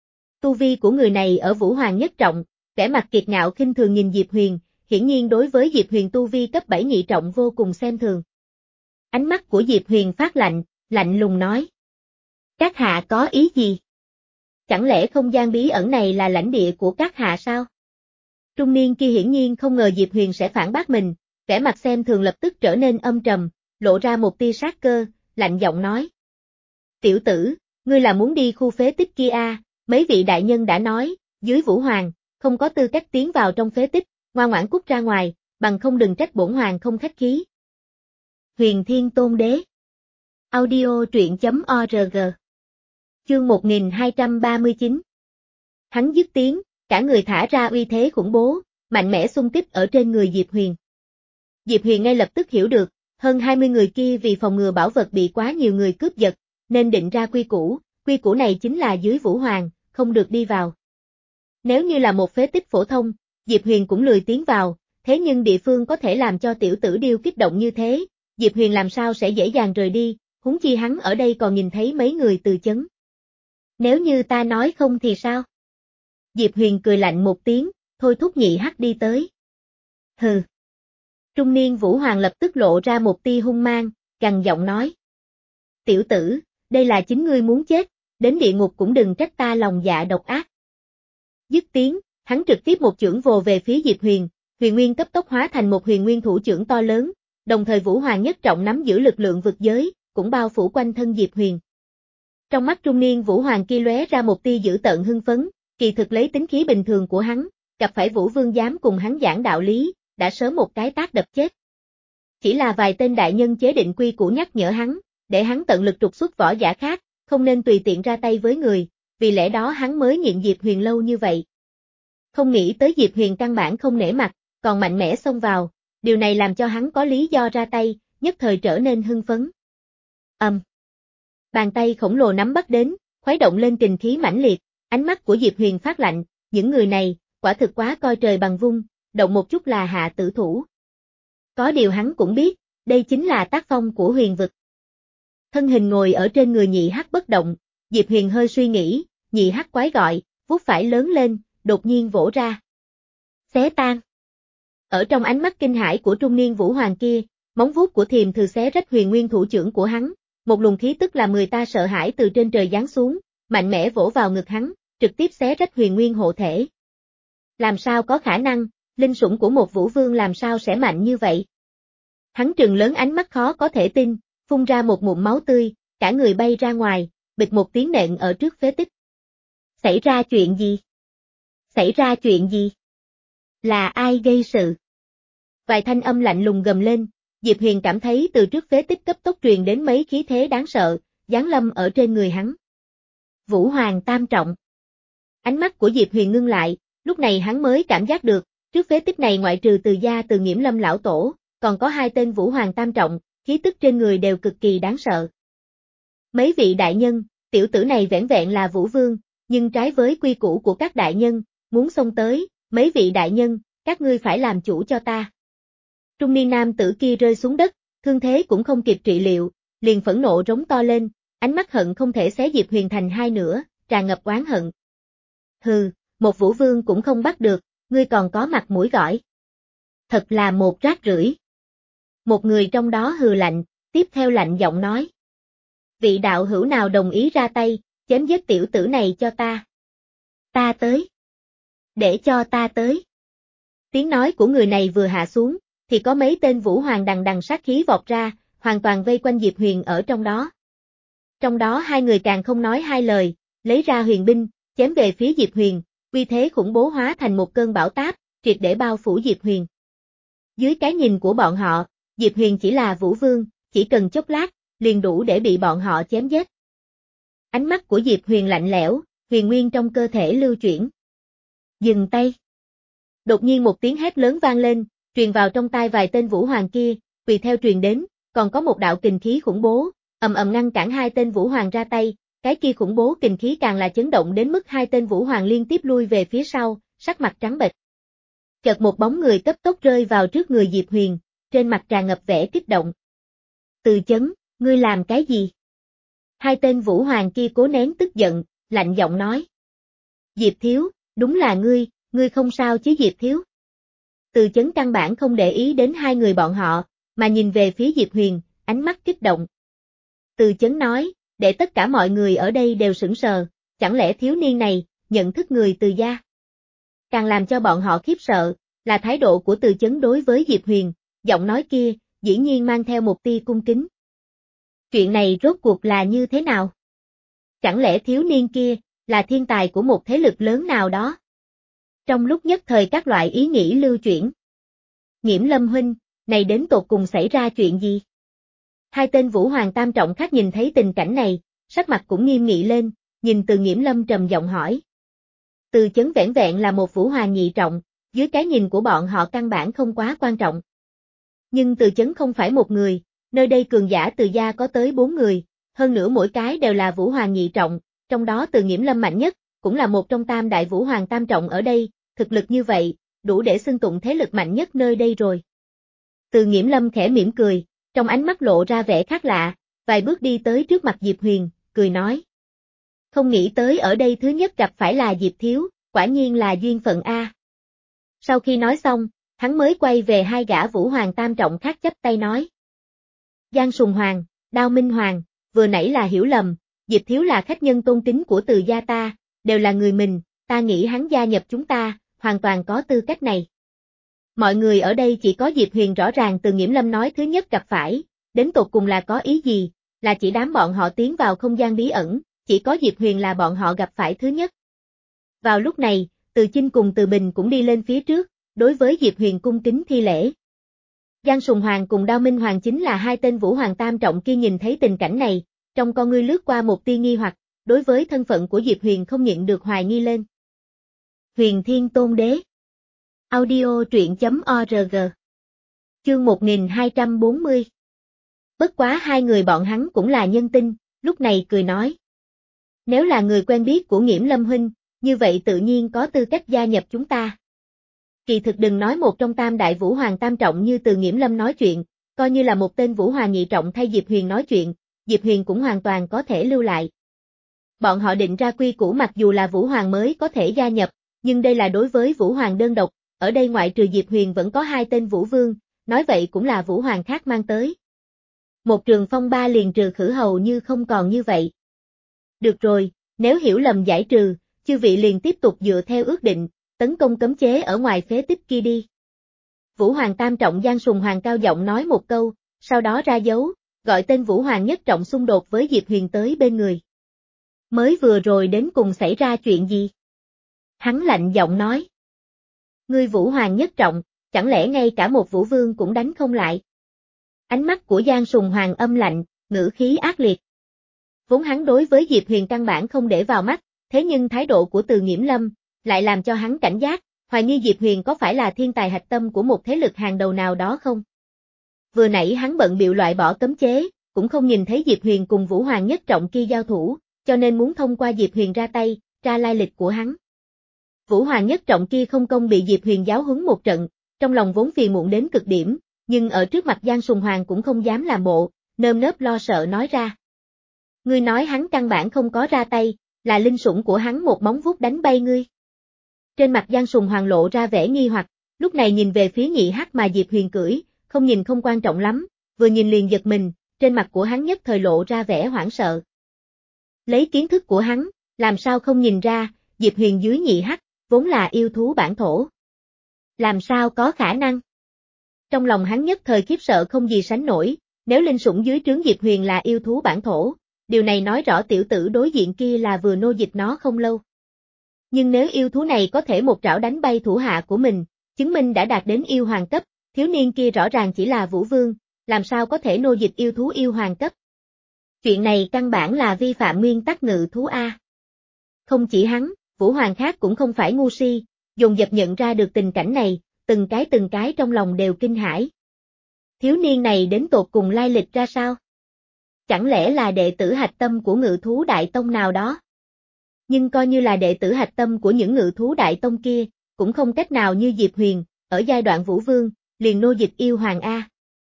Tu vi của người này ở Vũ Hoàng nhất trọng, vẻ mặt kiệt ngạo khinh thường nhìn Diệp Huyền, hiển nhiên đối với Diệp Huyền tu vi cấp bảy nhị trọng vô cùng xem thường. Ánh mắt của Diệp Huyền phát lạnh, lạnh lùng nói. Các hạ có ý gì? Chẳng lẽ không gian bí ẩn này là lãnh địa của các hạ sao? Trung niên kia hiển nhiên không ngờ Diệp Huyền sẽ phản bác mình, vẻ mặt xem thường lập tức trở nên âm trầm, lộ ra một tia sát cơ, lạnh giọng nói. Tiểu tử, ngươi là muốn đi khu phế tích kia à, mấy vị đại nhân đã nói, dưới Vũ Hoàng, không có tư cách tiến vào trong phế tích, ngoan ngoãn cút ra ngoài, bằng không đừng trách bổn hoàng không khách khí. Huyền Thiên Tôn Đế. Audio truyện chấm org. Chương một nghìn hai trăm ba mươi chín. Hắn dứt tiếng, cả người thả ra uy thế khủng bố, mạnh mẽ xung kích ở trên người Diệp Huyền. Diệp Huyền ngay lập tức hiểu được, hơn hai mươi người kia vì phòng ngừa bảo vật bị quá nhiều người cướp giật, nên định ra quy củ, quy củ này chính là dưới Vũ Hoàng, không được đi vào. Nếu như là một phế tích phổ thông, Diệp Huyền cũng lười tiến vào, thế nhưng địa phương có thể làm cho tiểu tử điêu kích động như thế, Diệp Huyền làm sao sẽ dễ dàng rời đi, huống chi hắn ở đây còn nhìn thấy mấy người Từ Chấn. Nếu như ta nói không thì sao? Diệp Huyền cười lạnh một tiếng, thôi thúc nhị hắc đi tới. Hừ. Trung niên Vũ Hoàng lập tức lộ ra một tia hung mang, gằn giọng nói. Tiểu tử, đây là chính ngươi muốn chết, đến địa ngục cũng đừng trách ta lòng dạ độc ác. Dứt tiếng, hắn trực tiếp một chưởng vồ về phía Diệp Huyền, Huyền Nguyên cấp tốc hóa thành một huyền nguyên thủ chưởng to lớn, đồng thời Vũ Hoàng nhất trọng nắm giữ lực lượng vực giới, cũng bao phủ quanh thân Diệp Huyền. Trong mắt trung niên Vũ Hoàng kia lóe ra một tia dữ tợn hưng phấn, kỳ thực lấy tính khí bình thường của hắn, gặp phải Vũ Vương dám cùng hắn giảng đạo lý, đã sớm một cái tát đập chết. Chỉ là vài tên đại nhân chế định quy củ nhắc nhở hắn, để hắn tận lực trục xuất võ giả khác, không nên tùy tiện ra tay với người, vì lẽ đó hắn mới nhịn Diệp Huyền lâu như vậy. Không nghĩ tới Diệp Huyền căn bản không nể mặt, còn mạnh mẽ xông vào, điều này làm cho hắn có lý do ra tay, nhất thời trở nên hưng phấn. Ầm. Um. Bàn tay khổng lồ nắm bắt đến, khuấy động lên kình khí mãnh liệt, ánh mắt của Diệp Huyền phát lạnh, những người này, quả thực quá coi trời bằng vung, động một chút là hạ tử thủ. Có điều hắn cũng biết, đây chính là tác phong của huyền vực. Thân hình ngồi ở trên người nhị hắc bất động, Diệp Huyền hơi suy nghĩ, nhị hắc quái gọi, vuốt phải lớn lên, đột nhiên vỗ ra. Xé tan. Ở trong ánh mắt kinh hãi của trung niên Vũ Hoàng kia, móng vuốt của Thiềm Thừ xé rách huyền nguyên thủ trưởng của hắn, một luồng khí tức làm người ta sợ hãi từ trên trời giáng xuống, mạnh mẽ vỗ vào ngực hắn, trực tiếp xé rách huyền nguyên hộ thể. Làm sao có khả năng, linh sủng của một Vũ Vương làm sao sẽ mạnh như vậy? Hắn trừng lớn ánh mắt khó có thể tin, phun ra một ngụm máu tươi, cả người bay ra ngoài, bịch một tiếng nện ở trước phế tích. Xảy ra chuyện gì? Xảy ra chuyện gì? Là ai gây sự? Vài thanh âm lạnh lùng gầm lên, Diệp Huyền cảm thấy từ trước phế tích cấp tốc truyền đến mấy khí thế đáng sợ, giáng lâm ở trên người hắn. Vũ Hoàng tam trọng. Ánh mắt của Diệp Huyền ngưng lại, lúc này hắn mới cảm giác được, trước phế tích này ngoại trừ Từ gia Từ Nghiễm Lâm lão tổ, còn có hai tên Vũ Hoàng tam trọng, khí tức trên người đều cực kỳ đáng sợ. Mấy vị đại nhân, tiểu tử này vẻn vẹn là Vũ Vương, nhưng trái với quy củ của các đại nhân, muốn xông tới, mấy vị đại nhân, các ngươi phải làm chủ cho ta. Trung niên nam tử kia rơi xuống đất, thương thế cũng không kịp trị liệu, liền phẫn nộ rống to lên, ánh mắt hận không thể xé Diệp Huyền thành hai nửa, tràn ngập oán hận. Hừ, một Vũ Vương cũng không bắt được, ngươi còn có mặt mũi gọi. Thật là một rác rưởi. Một người trong đó hừ lạnh, tiếp theo lạnh giọng nói. Vị đạo hữu nào đồng ý ra tay, chém giết tiểu tử này cho ta. Ta tới. Để cho ta tới. Tiếng nói của người này vừa hạ xuống, thì có mấy tên Vũ Hoàng đằng đằng sát khí vọt ra, hoàn toàn vây quanh Diệp Huyền ở trong đó. Trong đó hai người càng không nói hai lời, lấy ra huyền binh, chém về phía Diệp Huyền, uy thế khủng bố hóa thành một cơn bão táp, triệt để bao phủ Diệp Huyền. Dưới cái nhìn của bọn họ, Diệp Huyền chỉ là Vũ Vương, chỉ cần chốc lát, liền đủ để bị bọn họ chém giết. Ánh mắt của Diệp Huyền lạnh lẽo, huyền nguyên trong cơ thể lưu chuyển. Dừng tay. Đột nhiên một tiếng hét lớn vang lên, truyền vào trong tai vài tên Vũ Hoàng kia, tùy theo truyền đến, còn có một đạo kình khí khủng bố, ầm ầm ngăn cản hai tên Vũ Hoàng ra tay, cái kia khủng bố kình khí càng là chấn động đến mức hai tên Vũ Hoàng liên tiếp lui về phía sau, sắc mặt trắng bệch. Chợt một bóng người cấp tốc rơi vào trước người Diệp Huyền, trên mặt tràn ngập vẻ kích động. Từ Chấn, ngươi làm cái gì? Hai tên Vũ Hoàng kia cố nén tức giận, lạnh giọng nói. Diệp Thiếu, đúng là ngươi, ngươi không sao chứ Diệp Thiếu? Từ Chấn căn bản không để ý đến hai người bọn họ, mà nhìn về phía Diệp Huyền, ánh mắt kích động. Từ Chấn nói, để tất cả mọi người ở đây đều sững sờ, chẳng lẽ thiếu niên này, nhận thức người Từ gia? Càng làm cho bọn họ khiếp sợ, là thái độ của Từ Chấn đối với Diệp Huyền, giọng nói kia, dĩ nhiên mang theo một tia cung kính. Chuyện này rốt cuộc là như thế nào? Chẳng lẽ thiếu niên kia, là thiên tài của một thế lực lớn nào đó? Trong lúc nhất thời các loại ý nghĩ lưu chuyển. Nghiễm Lâm huynh, này đến tột cùng xảy ra chuyện gì? Hai tên Vũ Hoàng tam trọng khác nhìn thấy tình cảnh này, sắc mặt cũng nghiêm nghị lên, nhìn Từ Nghiễm Lâm trầm giọng hỏi. Từ Chấn vẻn vẹn là một Vũ Hoàng nhị trọng, dưới cái nhìn của bọn họ căn bản không quá quan trọng. Nhưng Từ Chấn không phải một người, nơi đây cường giả Từ gia có tới bốn người, hơn nữa mỗi cái đều là Vũ Hoàng nhị trọng, trong đó Từ Nghiễm Lâm mạnh nhất, cũng là một trong tam đại Vũ Hoàng tam trọng ở đây, thực lực như vậy, đủ để xưng tụng thế lực mạnh nhất nơi đây rồi. Từ Nghiễm Lâm khẽ mỉm cười, trong ánh mắt lộ ra vẻ khác lạ, vài bước đi tới trước mặt Diệp Huyền, cười nói. Không nghĩ tới ở đây thứ nhất gặp phải là Diệp Thiếu, quả nhiên là duyên phận A. Sau khi nói xong, hắn mới quay về hai gã Vũ Hoàng tam trọng khác chắp tay nói. Giang Sùng Hoàng, Đao Minh Hoàng, vừa nãy là hiểu lầm, Diệp Thiếu là khách nhân tôn kính của Từ gia ta, đều là người mình, ta nghĩ hắn gia nhập chúng ta, hoàn toàn có tư cách này. Mọi người ở đây chỉ có Diệp Huyền rõ ràng Từ Nghiễm Lâm nói thứ nhất gặp phải, đến tột cùng là có ý gì, là chỉ đám bọn họ tiến vào không gian bí ẩn, chỉ có Diệp Huyền là bọn họ gặp phải thứ nhất. Vào lúc này, Từ Chinh cùng Từ Bình cũng đi lên phía trước, đối với Diệp Huyền cung kính thi lễ. Giang Sùng Hoàng cùng Đao Minh Hoàng chính là hai tên Vũ Hoàng tam trọng kia nhìn thấy tình cảnh này, trong con ngươi lướt qua một tia nghi hoặc, đối với thân phận của Diệp Huyền không nhịn được hoài nghi lên. Huyền Thiên Tôn Đế. Audio truyện chấm org. Chương một nghìn hai trăm bốn mươi. Bất quá hai người bọn hắn cũng là nhân tinh, lúc này cười nói. Nếu là người quen biết của Nghiễm Lâm huynh, như vậy tự nhiên có tư cách gia nhập chúng ta. Kỳ thực đừng nói một trong tam đại Vũ Hoàng tam trọng như Từ Nghiễm Lâm nói chuyện, coi như là một tên Vũ Hoàng nhị trọng thay Diệp Huyền nói chuyện, Diệp Huyền cũng hoàn toàn có thể lưu lại. Bọn họ định ra quy củ mặc dù là Vũ Hoàng mới có thể gia nhập, nhưng đây là đối với Vũ Hoàng đơn độc, ở đây ngoại trừ Diệp Huyền vẫn có hai tên Vũ Vương, nói vậy cũng là Vũ Hoàng khác mang tới. Một trường phong ba liền trừ khử hầu như không còn như vậy. Được rồi, nếu hiểu lầm giải trừ, chư vị liền tiếp tục dựa theo ước định, tấn công cấm chế ở ngoài phế tích kia đi. Vũ Hoàng tam trọng Giang Sùng Hoàng cao giọng nói một câu, sau đó ra dấu, gọi tên Vũ Hoàng nhất trọng xung đột với Diệp Huyền tới bên người. Mới vừa rồi đến cùng xảy ra chuyện gì? Hắn lạnh giọng nói. Ngươi Vũ Hoàng nhất trọng, chẳng lẽ ngay cả một Vũ Vương cũng đánh không lại? Ánh mắt của Giang Sùng Hoàng âm lạnh, ngữ khí ác liệt. Vốn hắn đối với Diệp Huyền căn bản không để vào mắt, thế nhưng thái độ của Từ Nghiễm Lâm lại làm cho hắn cảnh giác, hoài nghi Diệp Huyền có phải là thiên tài hạch tâm của một thế lực hàng đầu nào đó không? Vừa nãy hắn bận bịu loại bỏ cấm chế, cũng không nhìn thấy Diệp Huyền cùng Vũ Hoàng nhất trọng kia giao thủ, cho nên muốn thông qua Diệp Huyền ra tay, tra lai lịch của hắn. Vũ Hoàng nhất trọng kia không công bị Diệp Huyền giáo huấn một trận, trong lòng vốn phiền muộn đến cực điểm, nhưng ở trước mặt Giang Sùng Hoàng cũng không dám làm bộ, nơm nớp lo sợ nói ra. Ngươi nói hắn căn bản không có ra tay, là linh sủng của hắn một móng vuốt đánh bay ngươi. Trên mặt Giang Sùng Hoàng lộ ra vẻ nghi hoặc, lúc này nhìn về phía nhị hắc mà Diệp Huyền cưỡi, không nhìn không quan trọng lắm, vừa nhìn liền giật mình, trên mặt của hắn nhất thời lộ ra vẻ hoảng sợ. Lấy kiến thức của hắn, làm sao không nhìn ra, Diệp Huyền dưới nhị hắc, vốn là yêu thú bản thổ. Làm sao có khả năng? Trong lòng hắn nhất thời khiếp sợ không gì sánh nổi, nếu linh sủng dưới trướng Diệp Huyền là yêu thú bản thổ, điều này nói rõ tiểu tử đối diện kia là vừa nô dịch nó không lâu. Nhưng nếu yêu thú này có thể một trảo đánh bay thủ hạ của mình, chứng minh đã đạt đến yêu hoàng cấp, thiếu niên kia rõ ràng chỉ là Vũ Vương, làm sao có thể nô dịch yêu thú yêu hoàng cấp? Chuyện này căn bản là vi phạm nguyên tắc ngự thú A. Không chỉ hắn, Vũ Hoàng khác cũng không phải ngu si, dồn dập nhận ra được tình cảnh này, từng cái từng cái trong lòng đều kinh hãi. Thiếu niên này đến tột cùng lai lịch ra sao? Chẳng lẽ là đệ tử hạch tâm của ngự thú đại tông nào đó? Nhưng coi như là đệ tử hạch tâm của những ngự thú đại tông kia, cũng không cách nào như Diệp Huyền, ở giai đoạn Vũ Vương, liền nô dịch yêu hoàng A.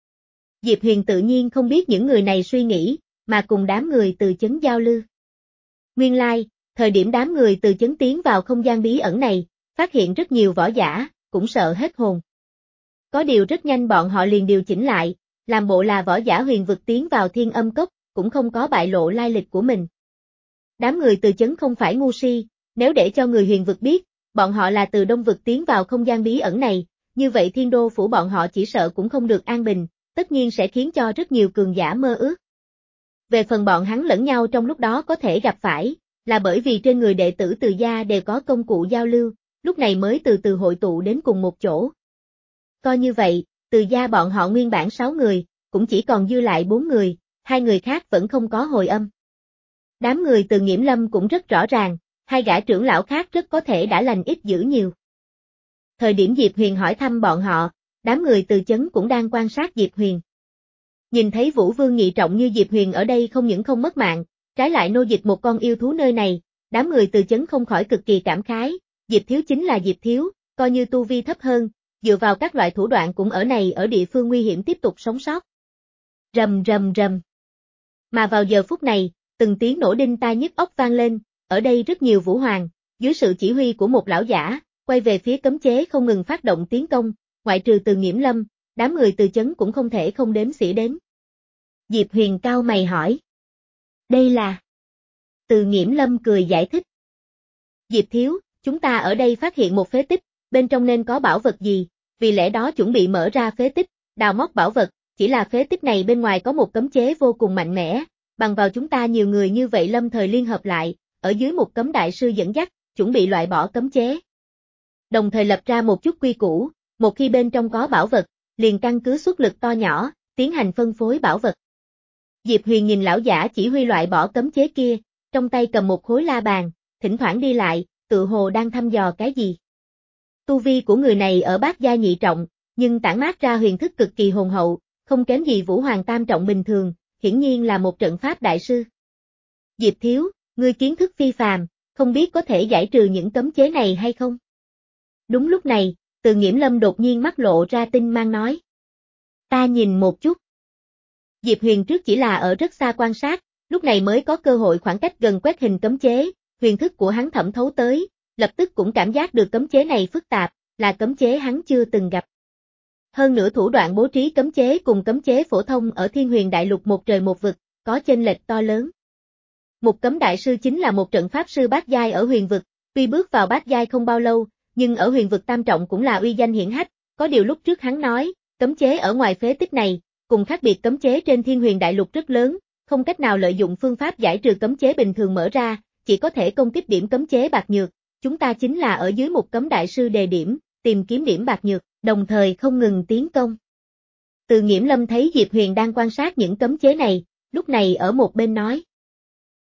Diệp Huyền tự nhiên không biết những người này suy nghĩ, mà cùng đám người từ chấn giao lưu. Nguyên lai, thời điểm đám người từ chấn tiến vào không gian bí ẩn này, phát hiện rất nhiều võ giả, cũng sợ hết hồn. Có điều rất nhanh bọn họ liền điều chỉnh lại, làm bộ là võ giả huyền vực tiến vào thiên âm cốc, cũng không có bại lộ lai lịch của mình. Đám người từ chấn không phải ngu si, nếu để cho người huyền vực biết, bọn họ là từ đông vực tiến vào không gian bí ẩn này, như vậy thiên đô phủ bọn họ chỉ sợ cũng không được an bình, tất nhiên sẽ khiến cho rất nhiều cường giả mơ ước. Về phần bọn hắn lẫn nhau trong lúc đó có thể gặp phải, là bởi vì trên người đệ tử Từ gia đều có công cụ giao lưu, lúc này mới từ từ hội tụ đến cùng một chỗ. Coi như vậy, Từ gia bọn họ nguyên bản sáu người, cũng chỉ còn dư lại bốn người, hai người khác vẫn không có hồi âm. Đám người Từ Nghiễm Lâm cũng rất rõ ràng, hai gã trưởng lão khác rất có thể đã lành ít dữ nhiều. Thời điểm Diệp Huyền hỏi thăm bọn họ, đám người Từ chấn cũng đang quan sát Diệp Huyền. Nhìn thấy Vũ Vương nhị trọng như Diệp Huyền ở đây không những không mất mạng, trái lại nô dịch một con yêu thú nơi này, đám người Từ chấn không khỏi cực kỳ cảm khái, Diệp Thiếu chính là Diệp Thiếu, coi như tu vi thấp hơn, dựa vào các loại thủ đoạn cũng ở này ở địa phương nguy hiểm tiếp tục sống sót. Rầm rầm rầm. Mà vào giờ phút này, từng tiếng nổ đinh tai nhức óc vang lên, ở đây rất nhiều Vũ Hoàng, dưới sự chỉ huy của một lão giả, quay về phía cấm chế không ngừng phát động tiến công, ngoại trừ Từ Nghiễm Lâm, đám người Từ chấn cũng không thể không đếm xỉa đến. Diệp Huyền cao mày hỏi. Đây là... Từ Nghiễm Lâm cười giải thích. Diệp thiếu, chúng ta ở đây phát hiện một phế tích, bên trong nên có bảo vật gì, vì lẽ đó chuẩn bị mở ra phế tích, đào móc bảo vật, chỉ là phế tích này bên ngoài có một cấm chế vô cùng mạnh mẽ, bằng vào chúng ta nhiều người như vậy lâm thời liên hợp lại, ở dưới một cấm đại sư dẫn dắt, chuẩn bị loại bỏ cấm chế. Đồng thời lập ra một chút quy củ, một khi bên trong có bảo vật, liền căn cứ xuất lực to nhỏ, tiến hành phân phối bảo vật. Diệp Huyền nhìn lão giả chỉ huy loại bỏ cấm chế kia, trong tay cầm một khối la bàn, thỉnh thoảng đi lại, tự hồ đang thăm dò cái gì. Tu vi của người này ở bát giai nhị trọng, nhưng tản mát ra huyền thức cực kỳ hồn hậu, không kém gì Vũ Hoàng tam trọng bình thường, hiển nhiên là một trận pháp đại sư. Diệp thiếu, ngươi kiến thức phi phàm, không biết có thể giải trừ những cấm chế này hay không? Đúng lúc này, Từ Nghiễm Lâm đột nhiên mắt lộ ra tinh mang nói. Ta nhìn một chút. Diệp Huyền trước chỉ là ở rất xa quan sát, lúc này mới có cơ hội khoảng cách gần quét hình cấm chế, huyền thức của hắn thẩm thấu tới, lập tức cũng cảm giác được cấm chế này phức tạp, là cấm chế hắn chưa từng gặp. Hơn nữa thủ đoạn bố trí cấm chế cùng cấm chế phổ thông ở Thiên Huyền Đại Lục một trời một vực, có chênh lệch to lớn. Một cấm đại sư chính là một trận pháp sư bát giai ở huyền vực, tuy bước vào bát giai không bao lâu, nhưng ở huyền vực tam trọng cũng là uy danh hiển hách, có điều lúc trước hắn nói, cấm chế ở ngoài phế tích này, cùng khác biệt cấm chế trên Thiên Huyền Đại Lục rất lớn, không cách nào lợi dụng phương pháp giải trừ cấm chế bình thường mở ra, chỉ có thể công kích điểm cấm chế bạc nhược, chúng ta chính là ở dưới một cấm đại sư đề điểm, tìm kiếm điểm bạc nhược, đồng thời không ngừng tiến công. Từ Nghiễm Lâm thấy Diệp Huyền đang quan sát những cấm chế này, lúc này ở một bên nói.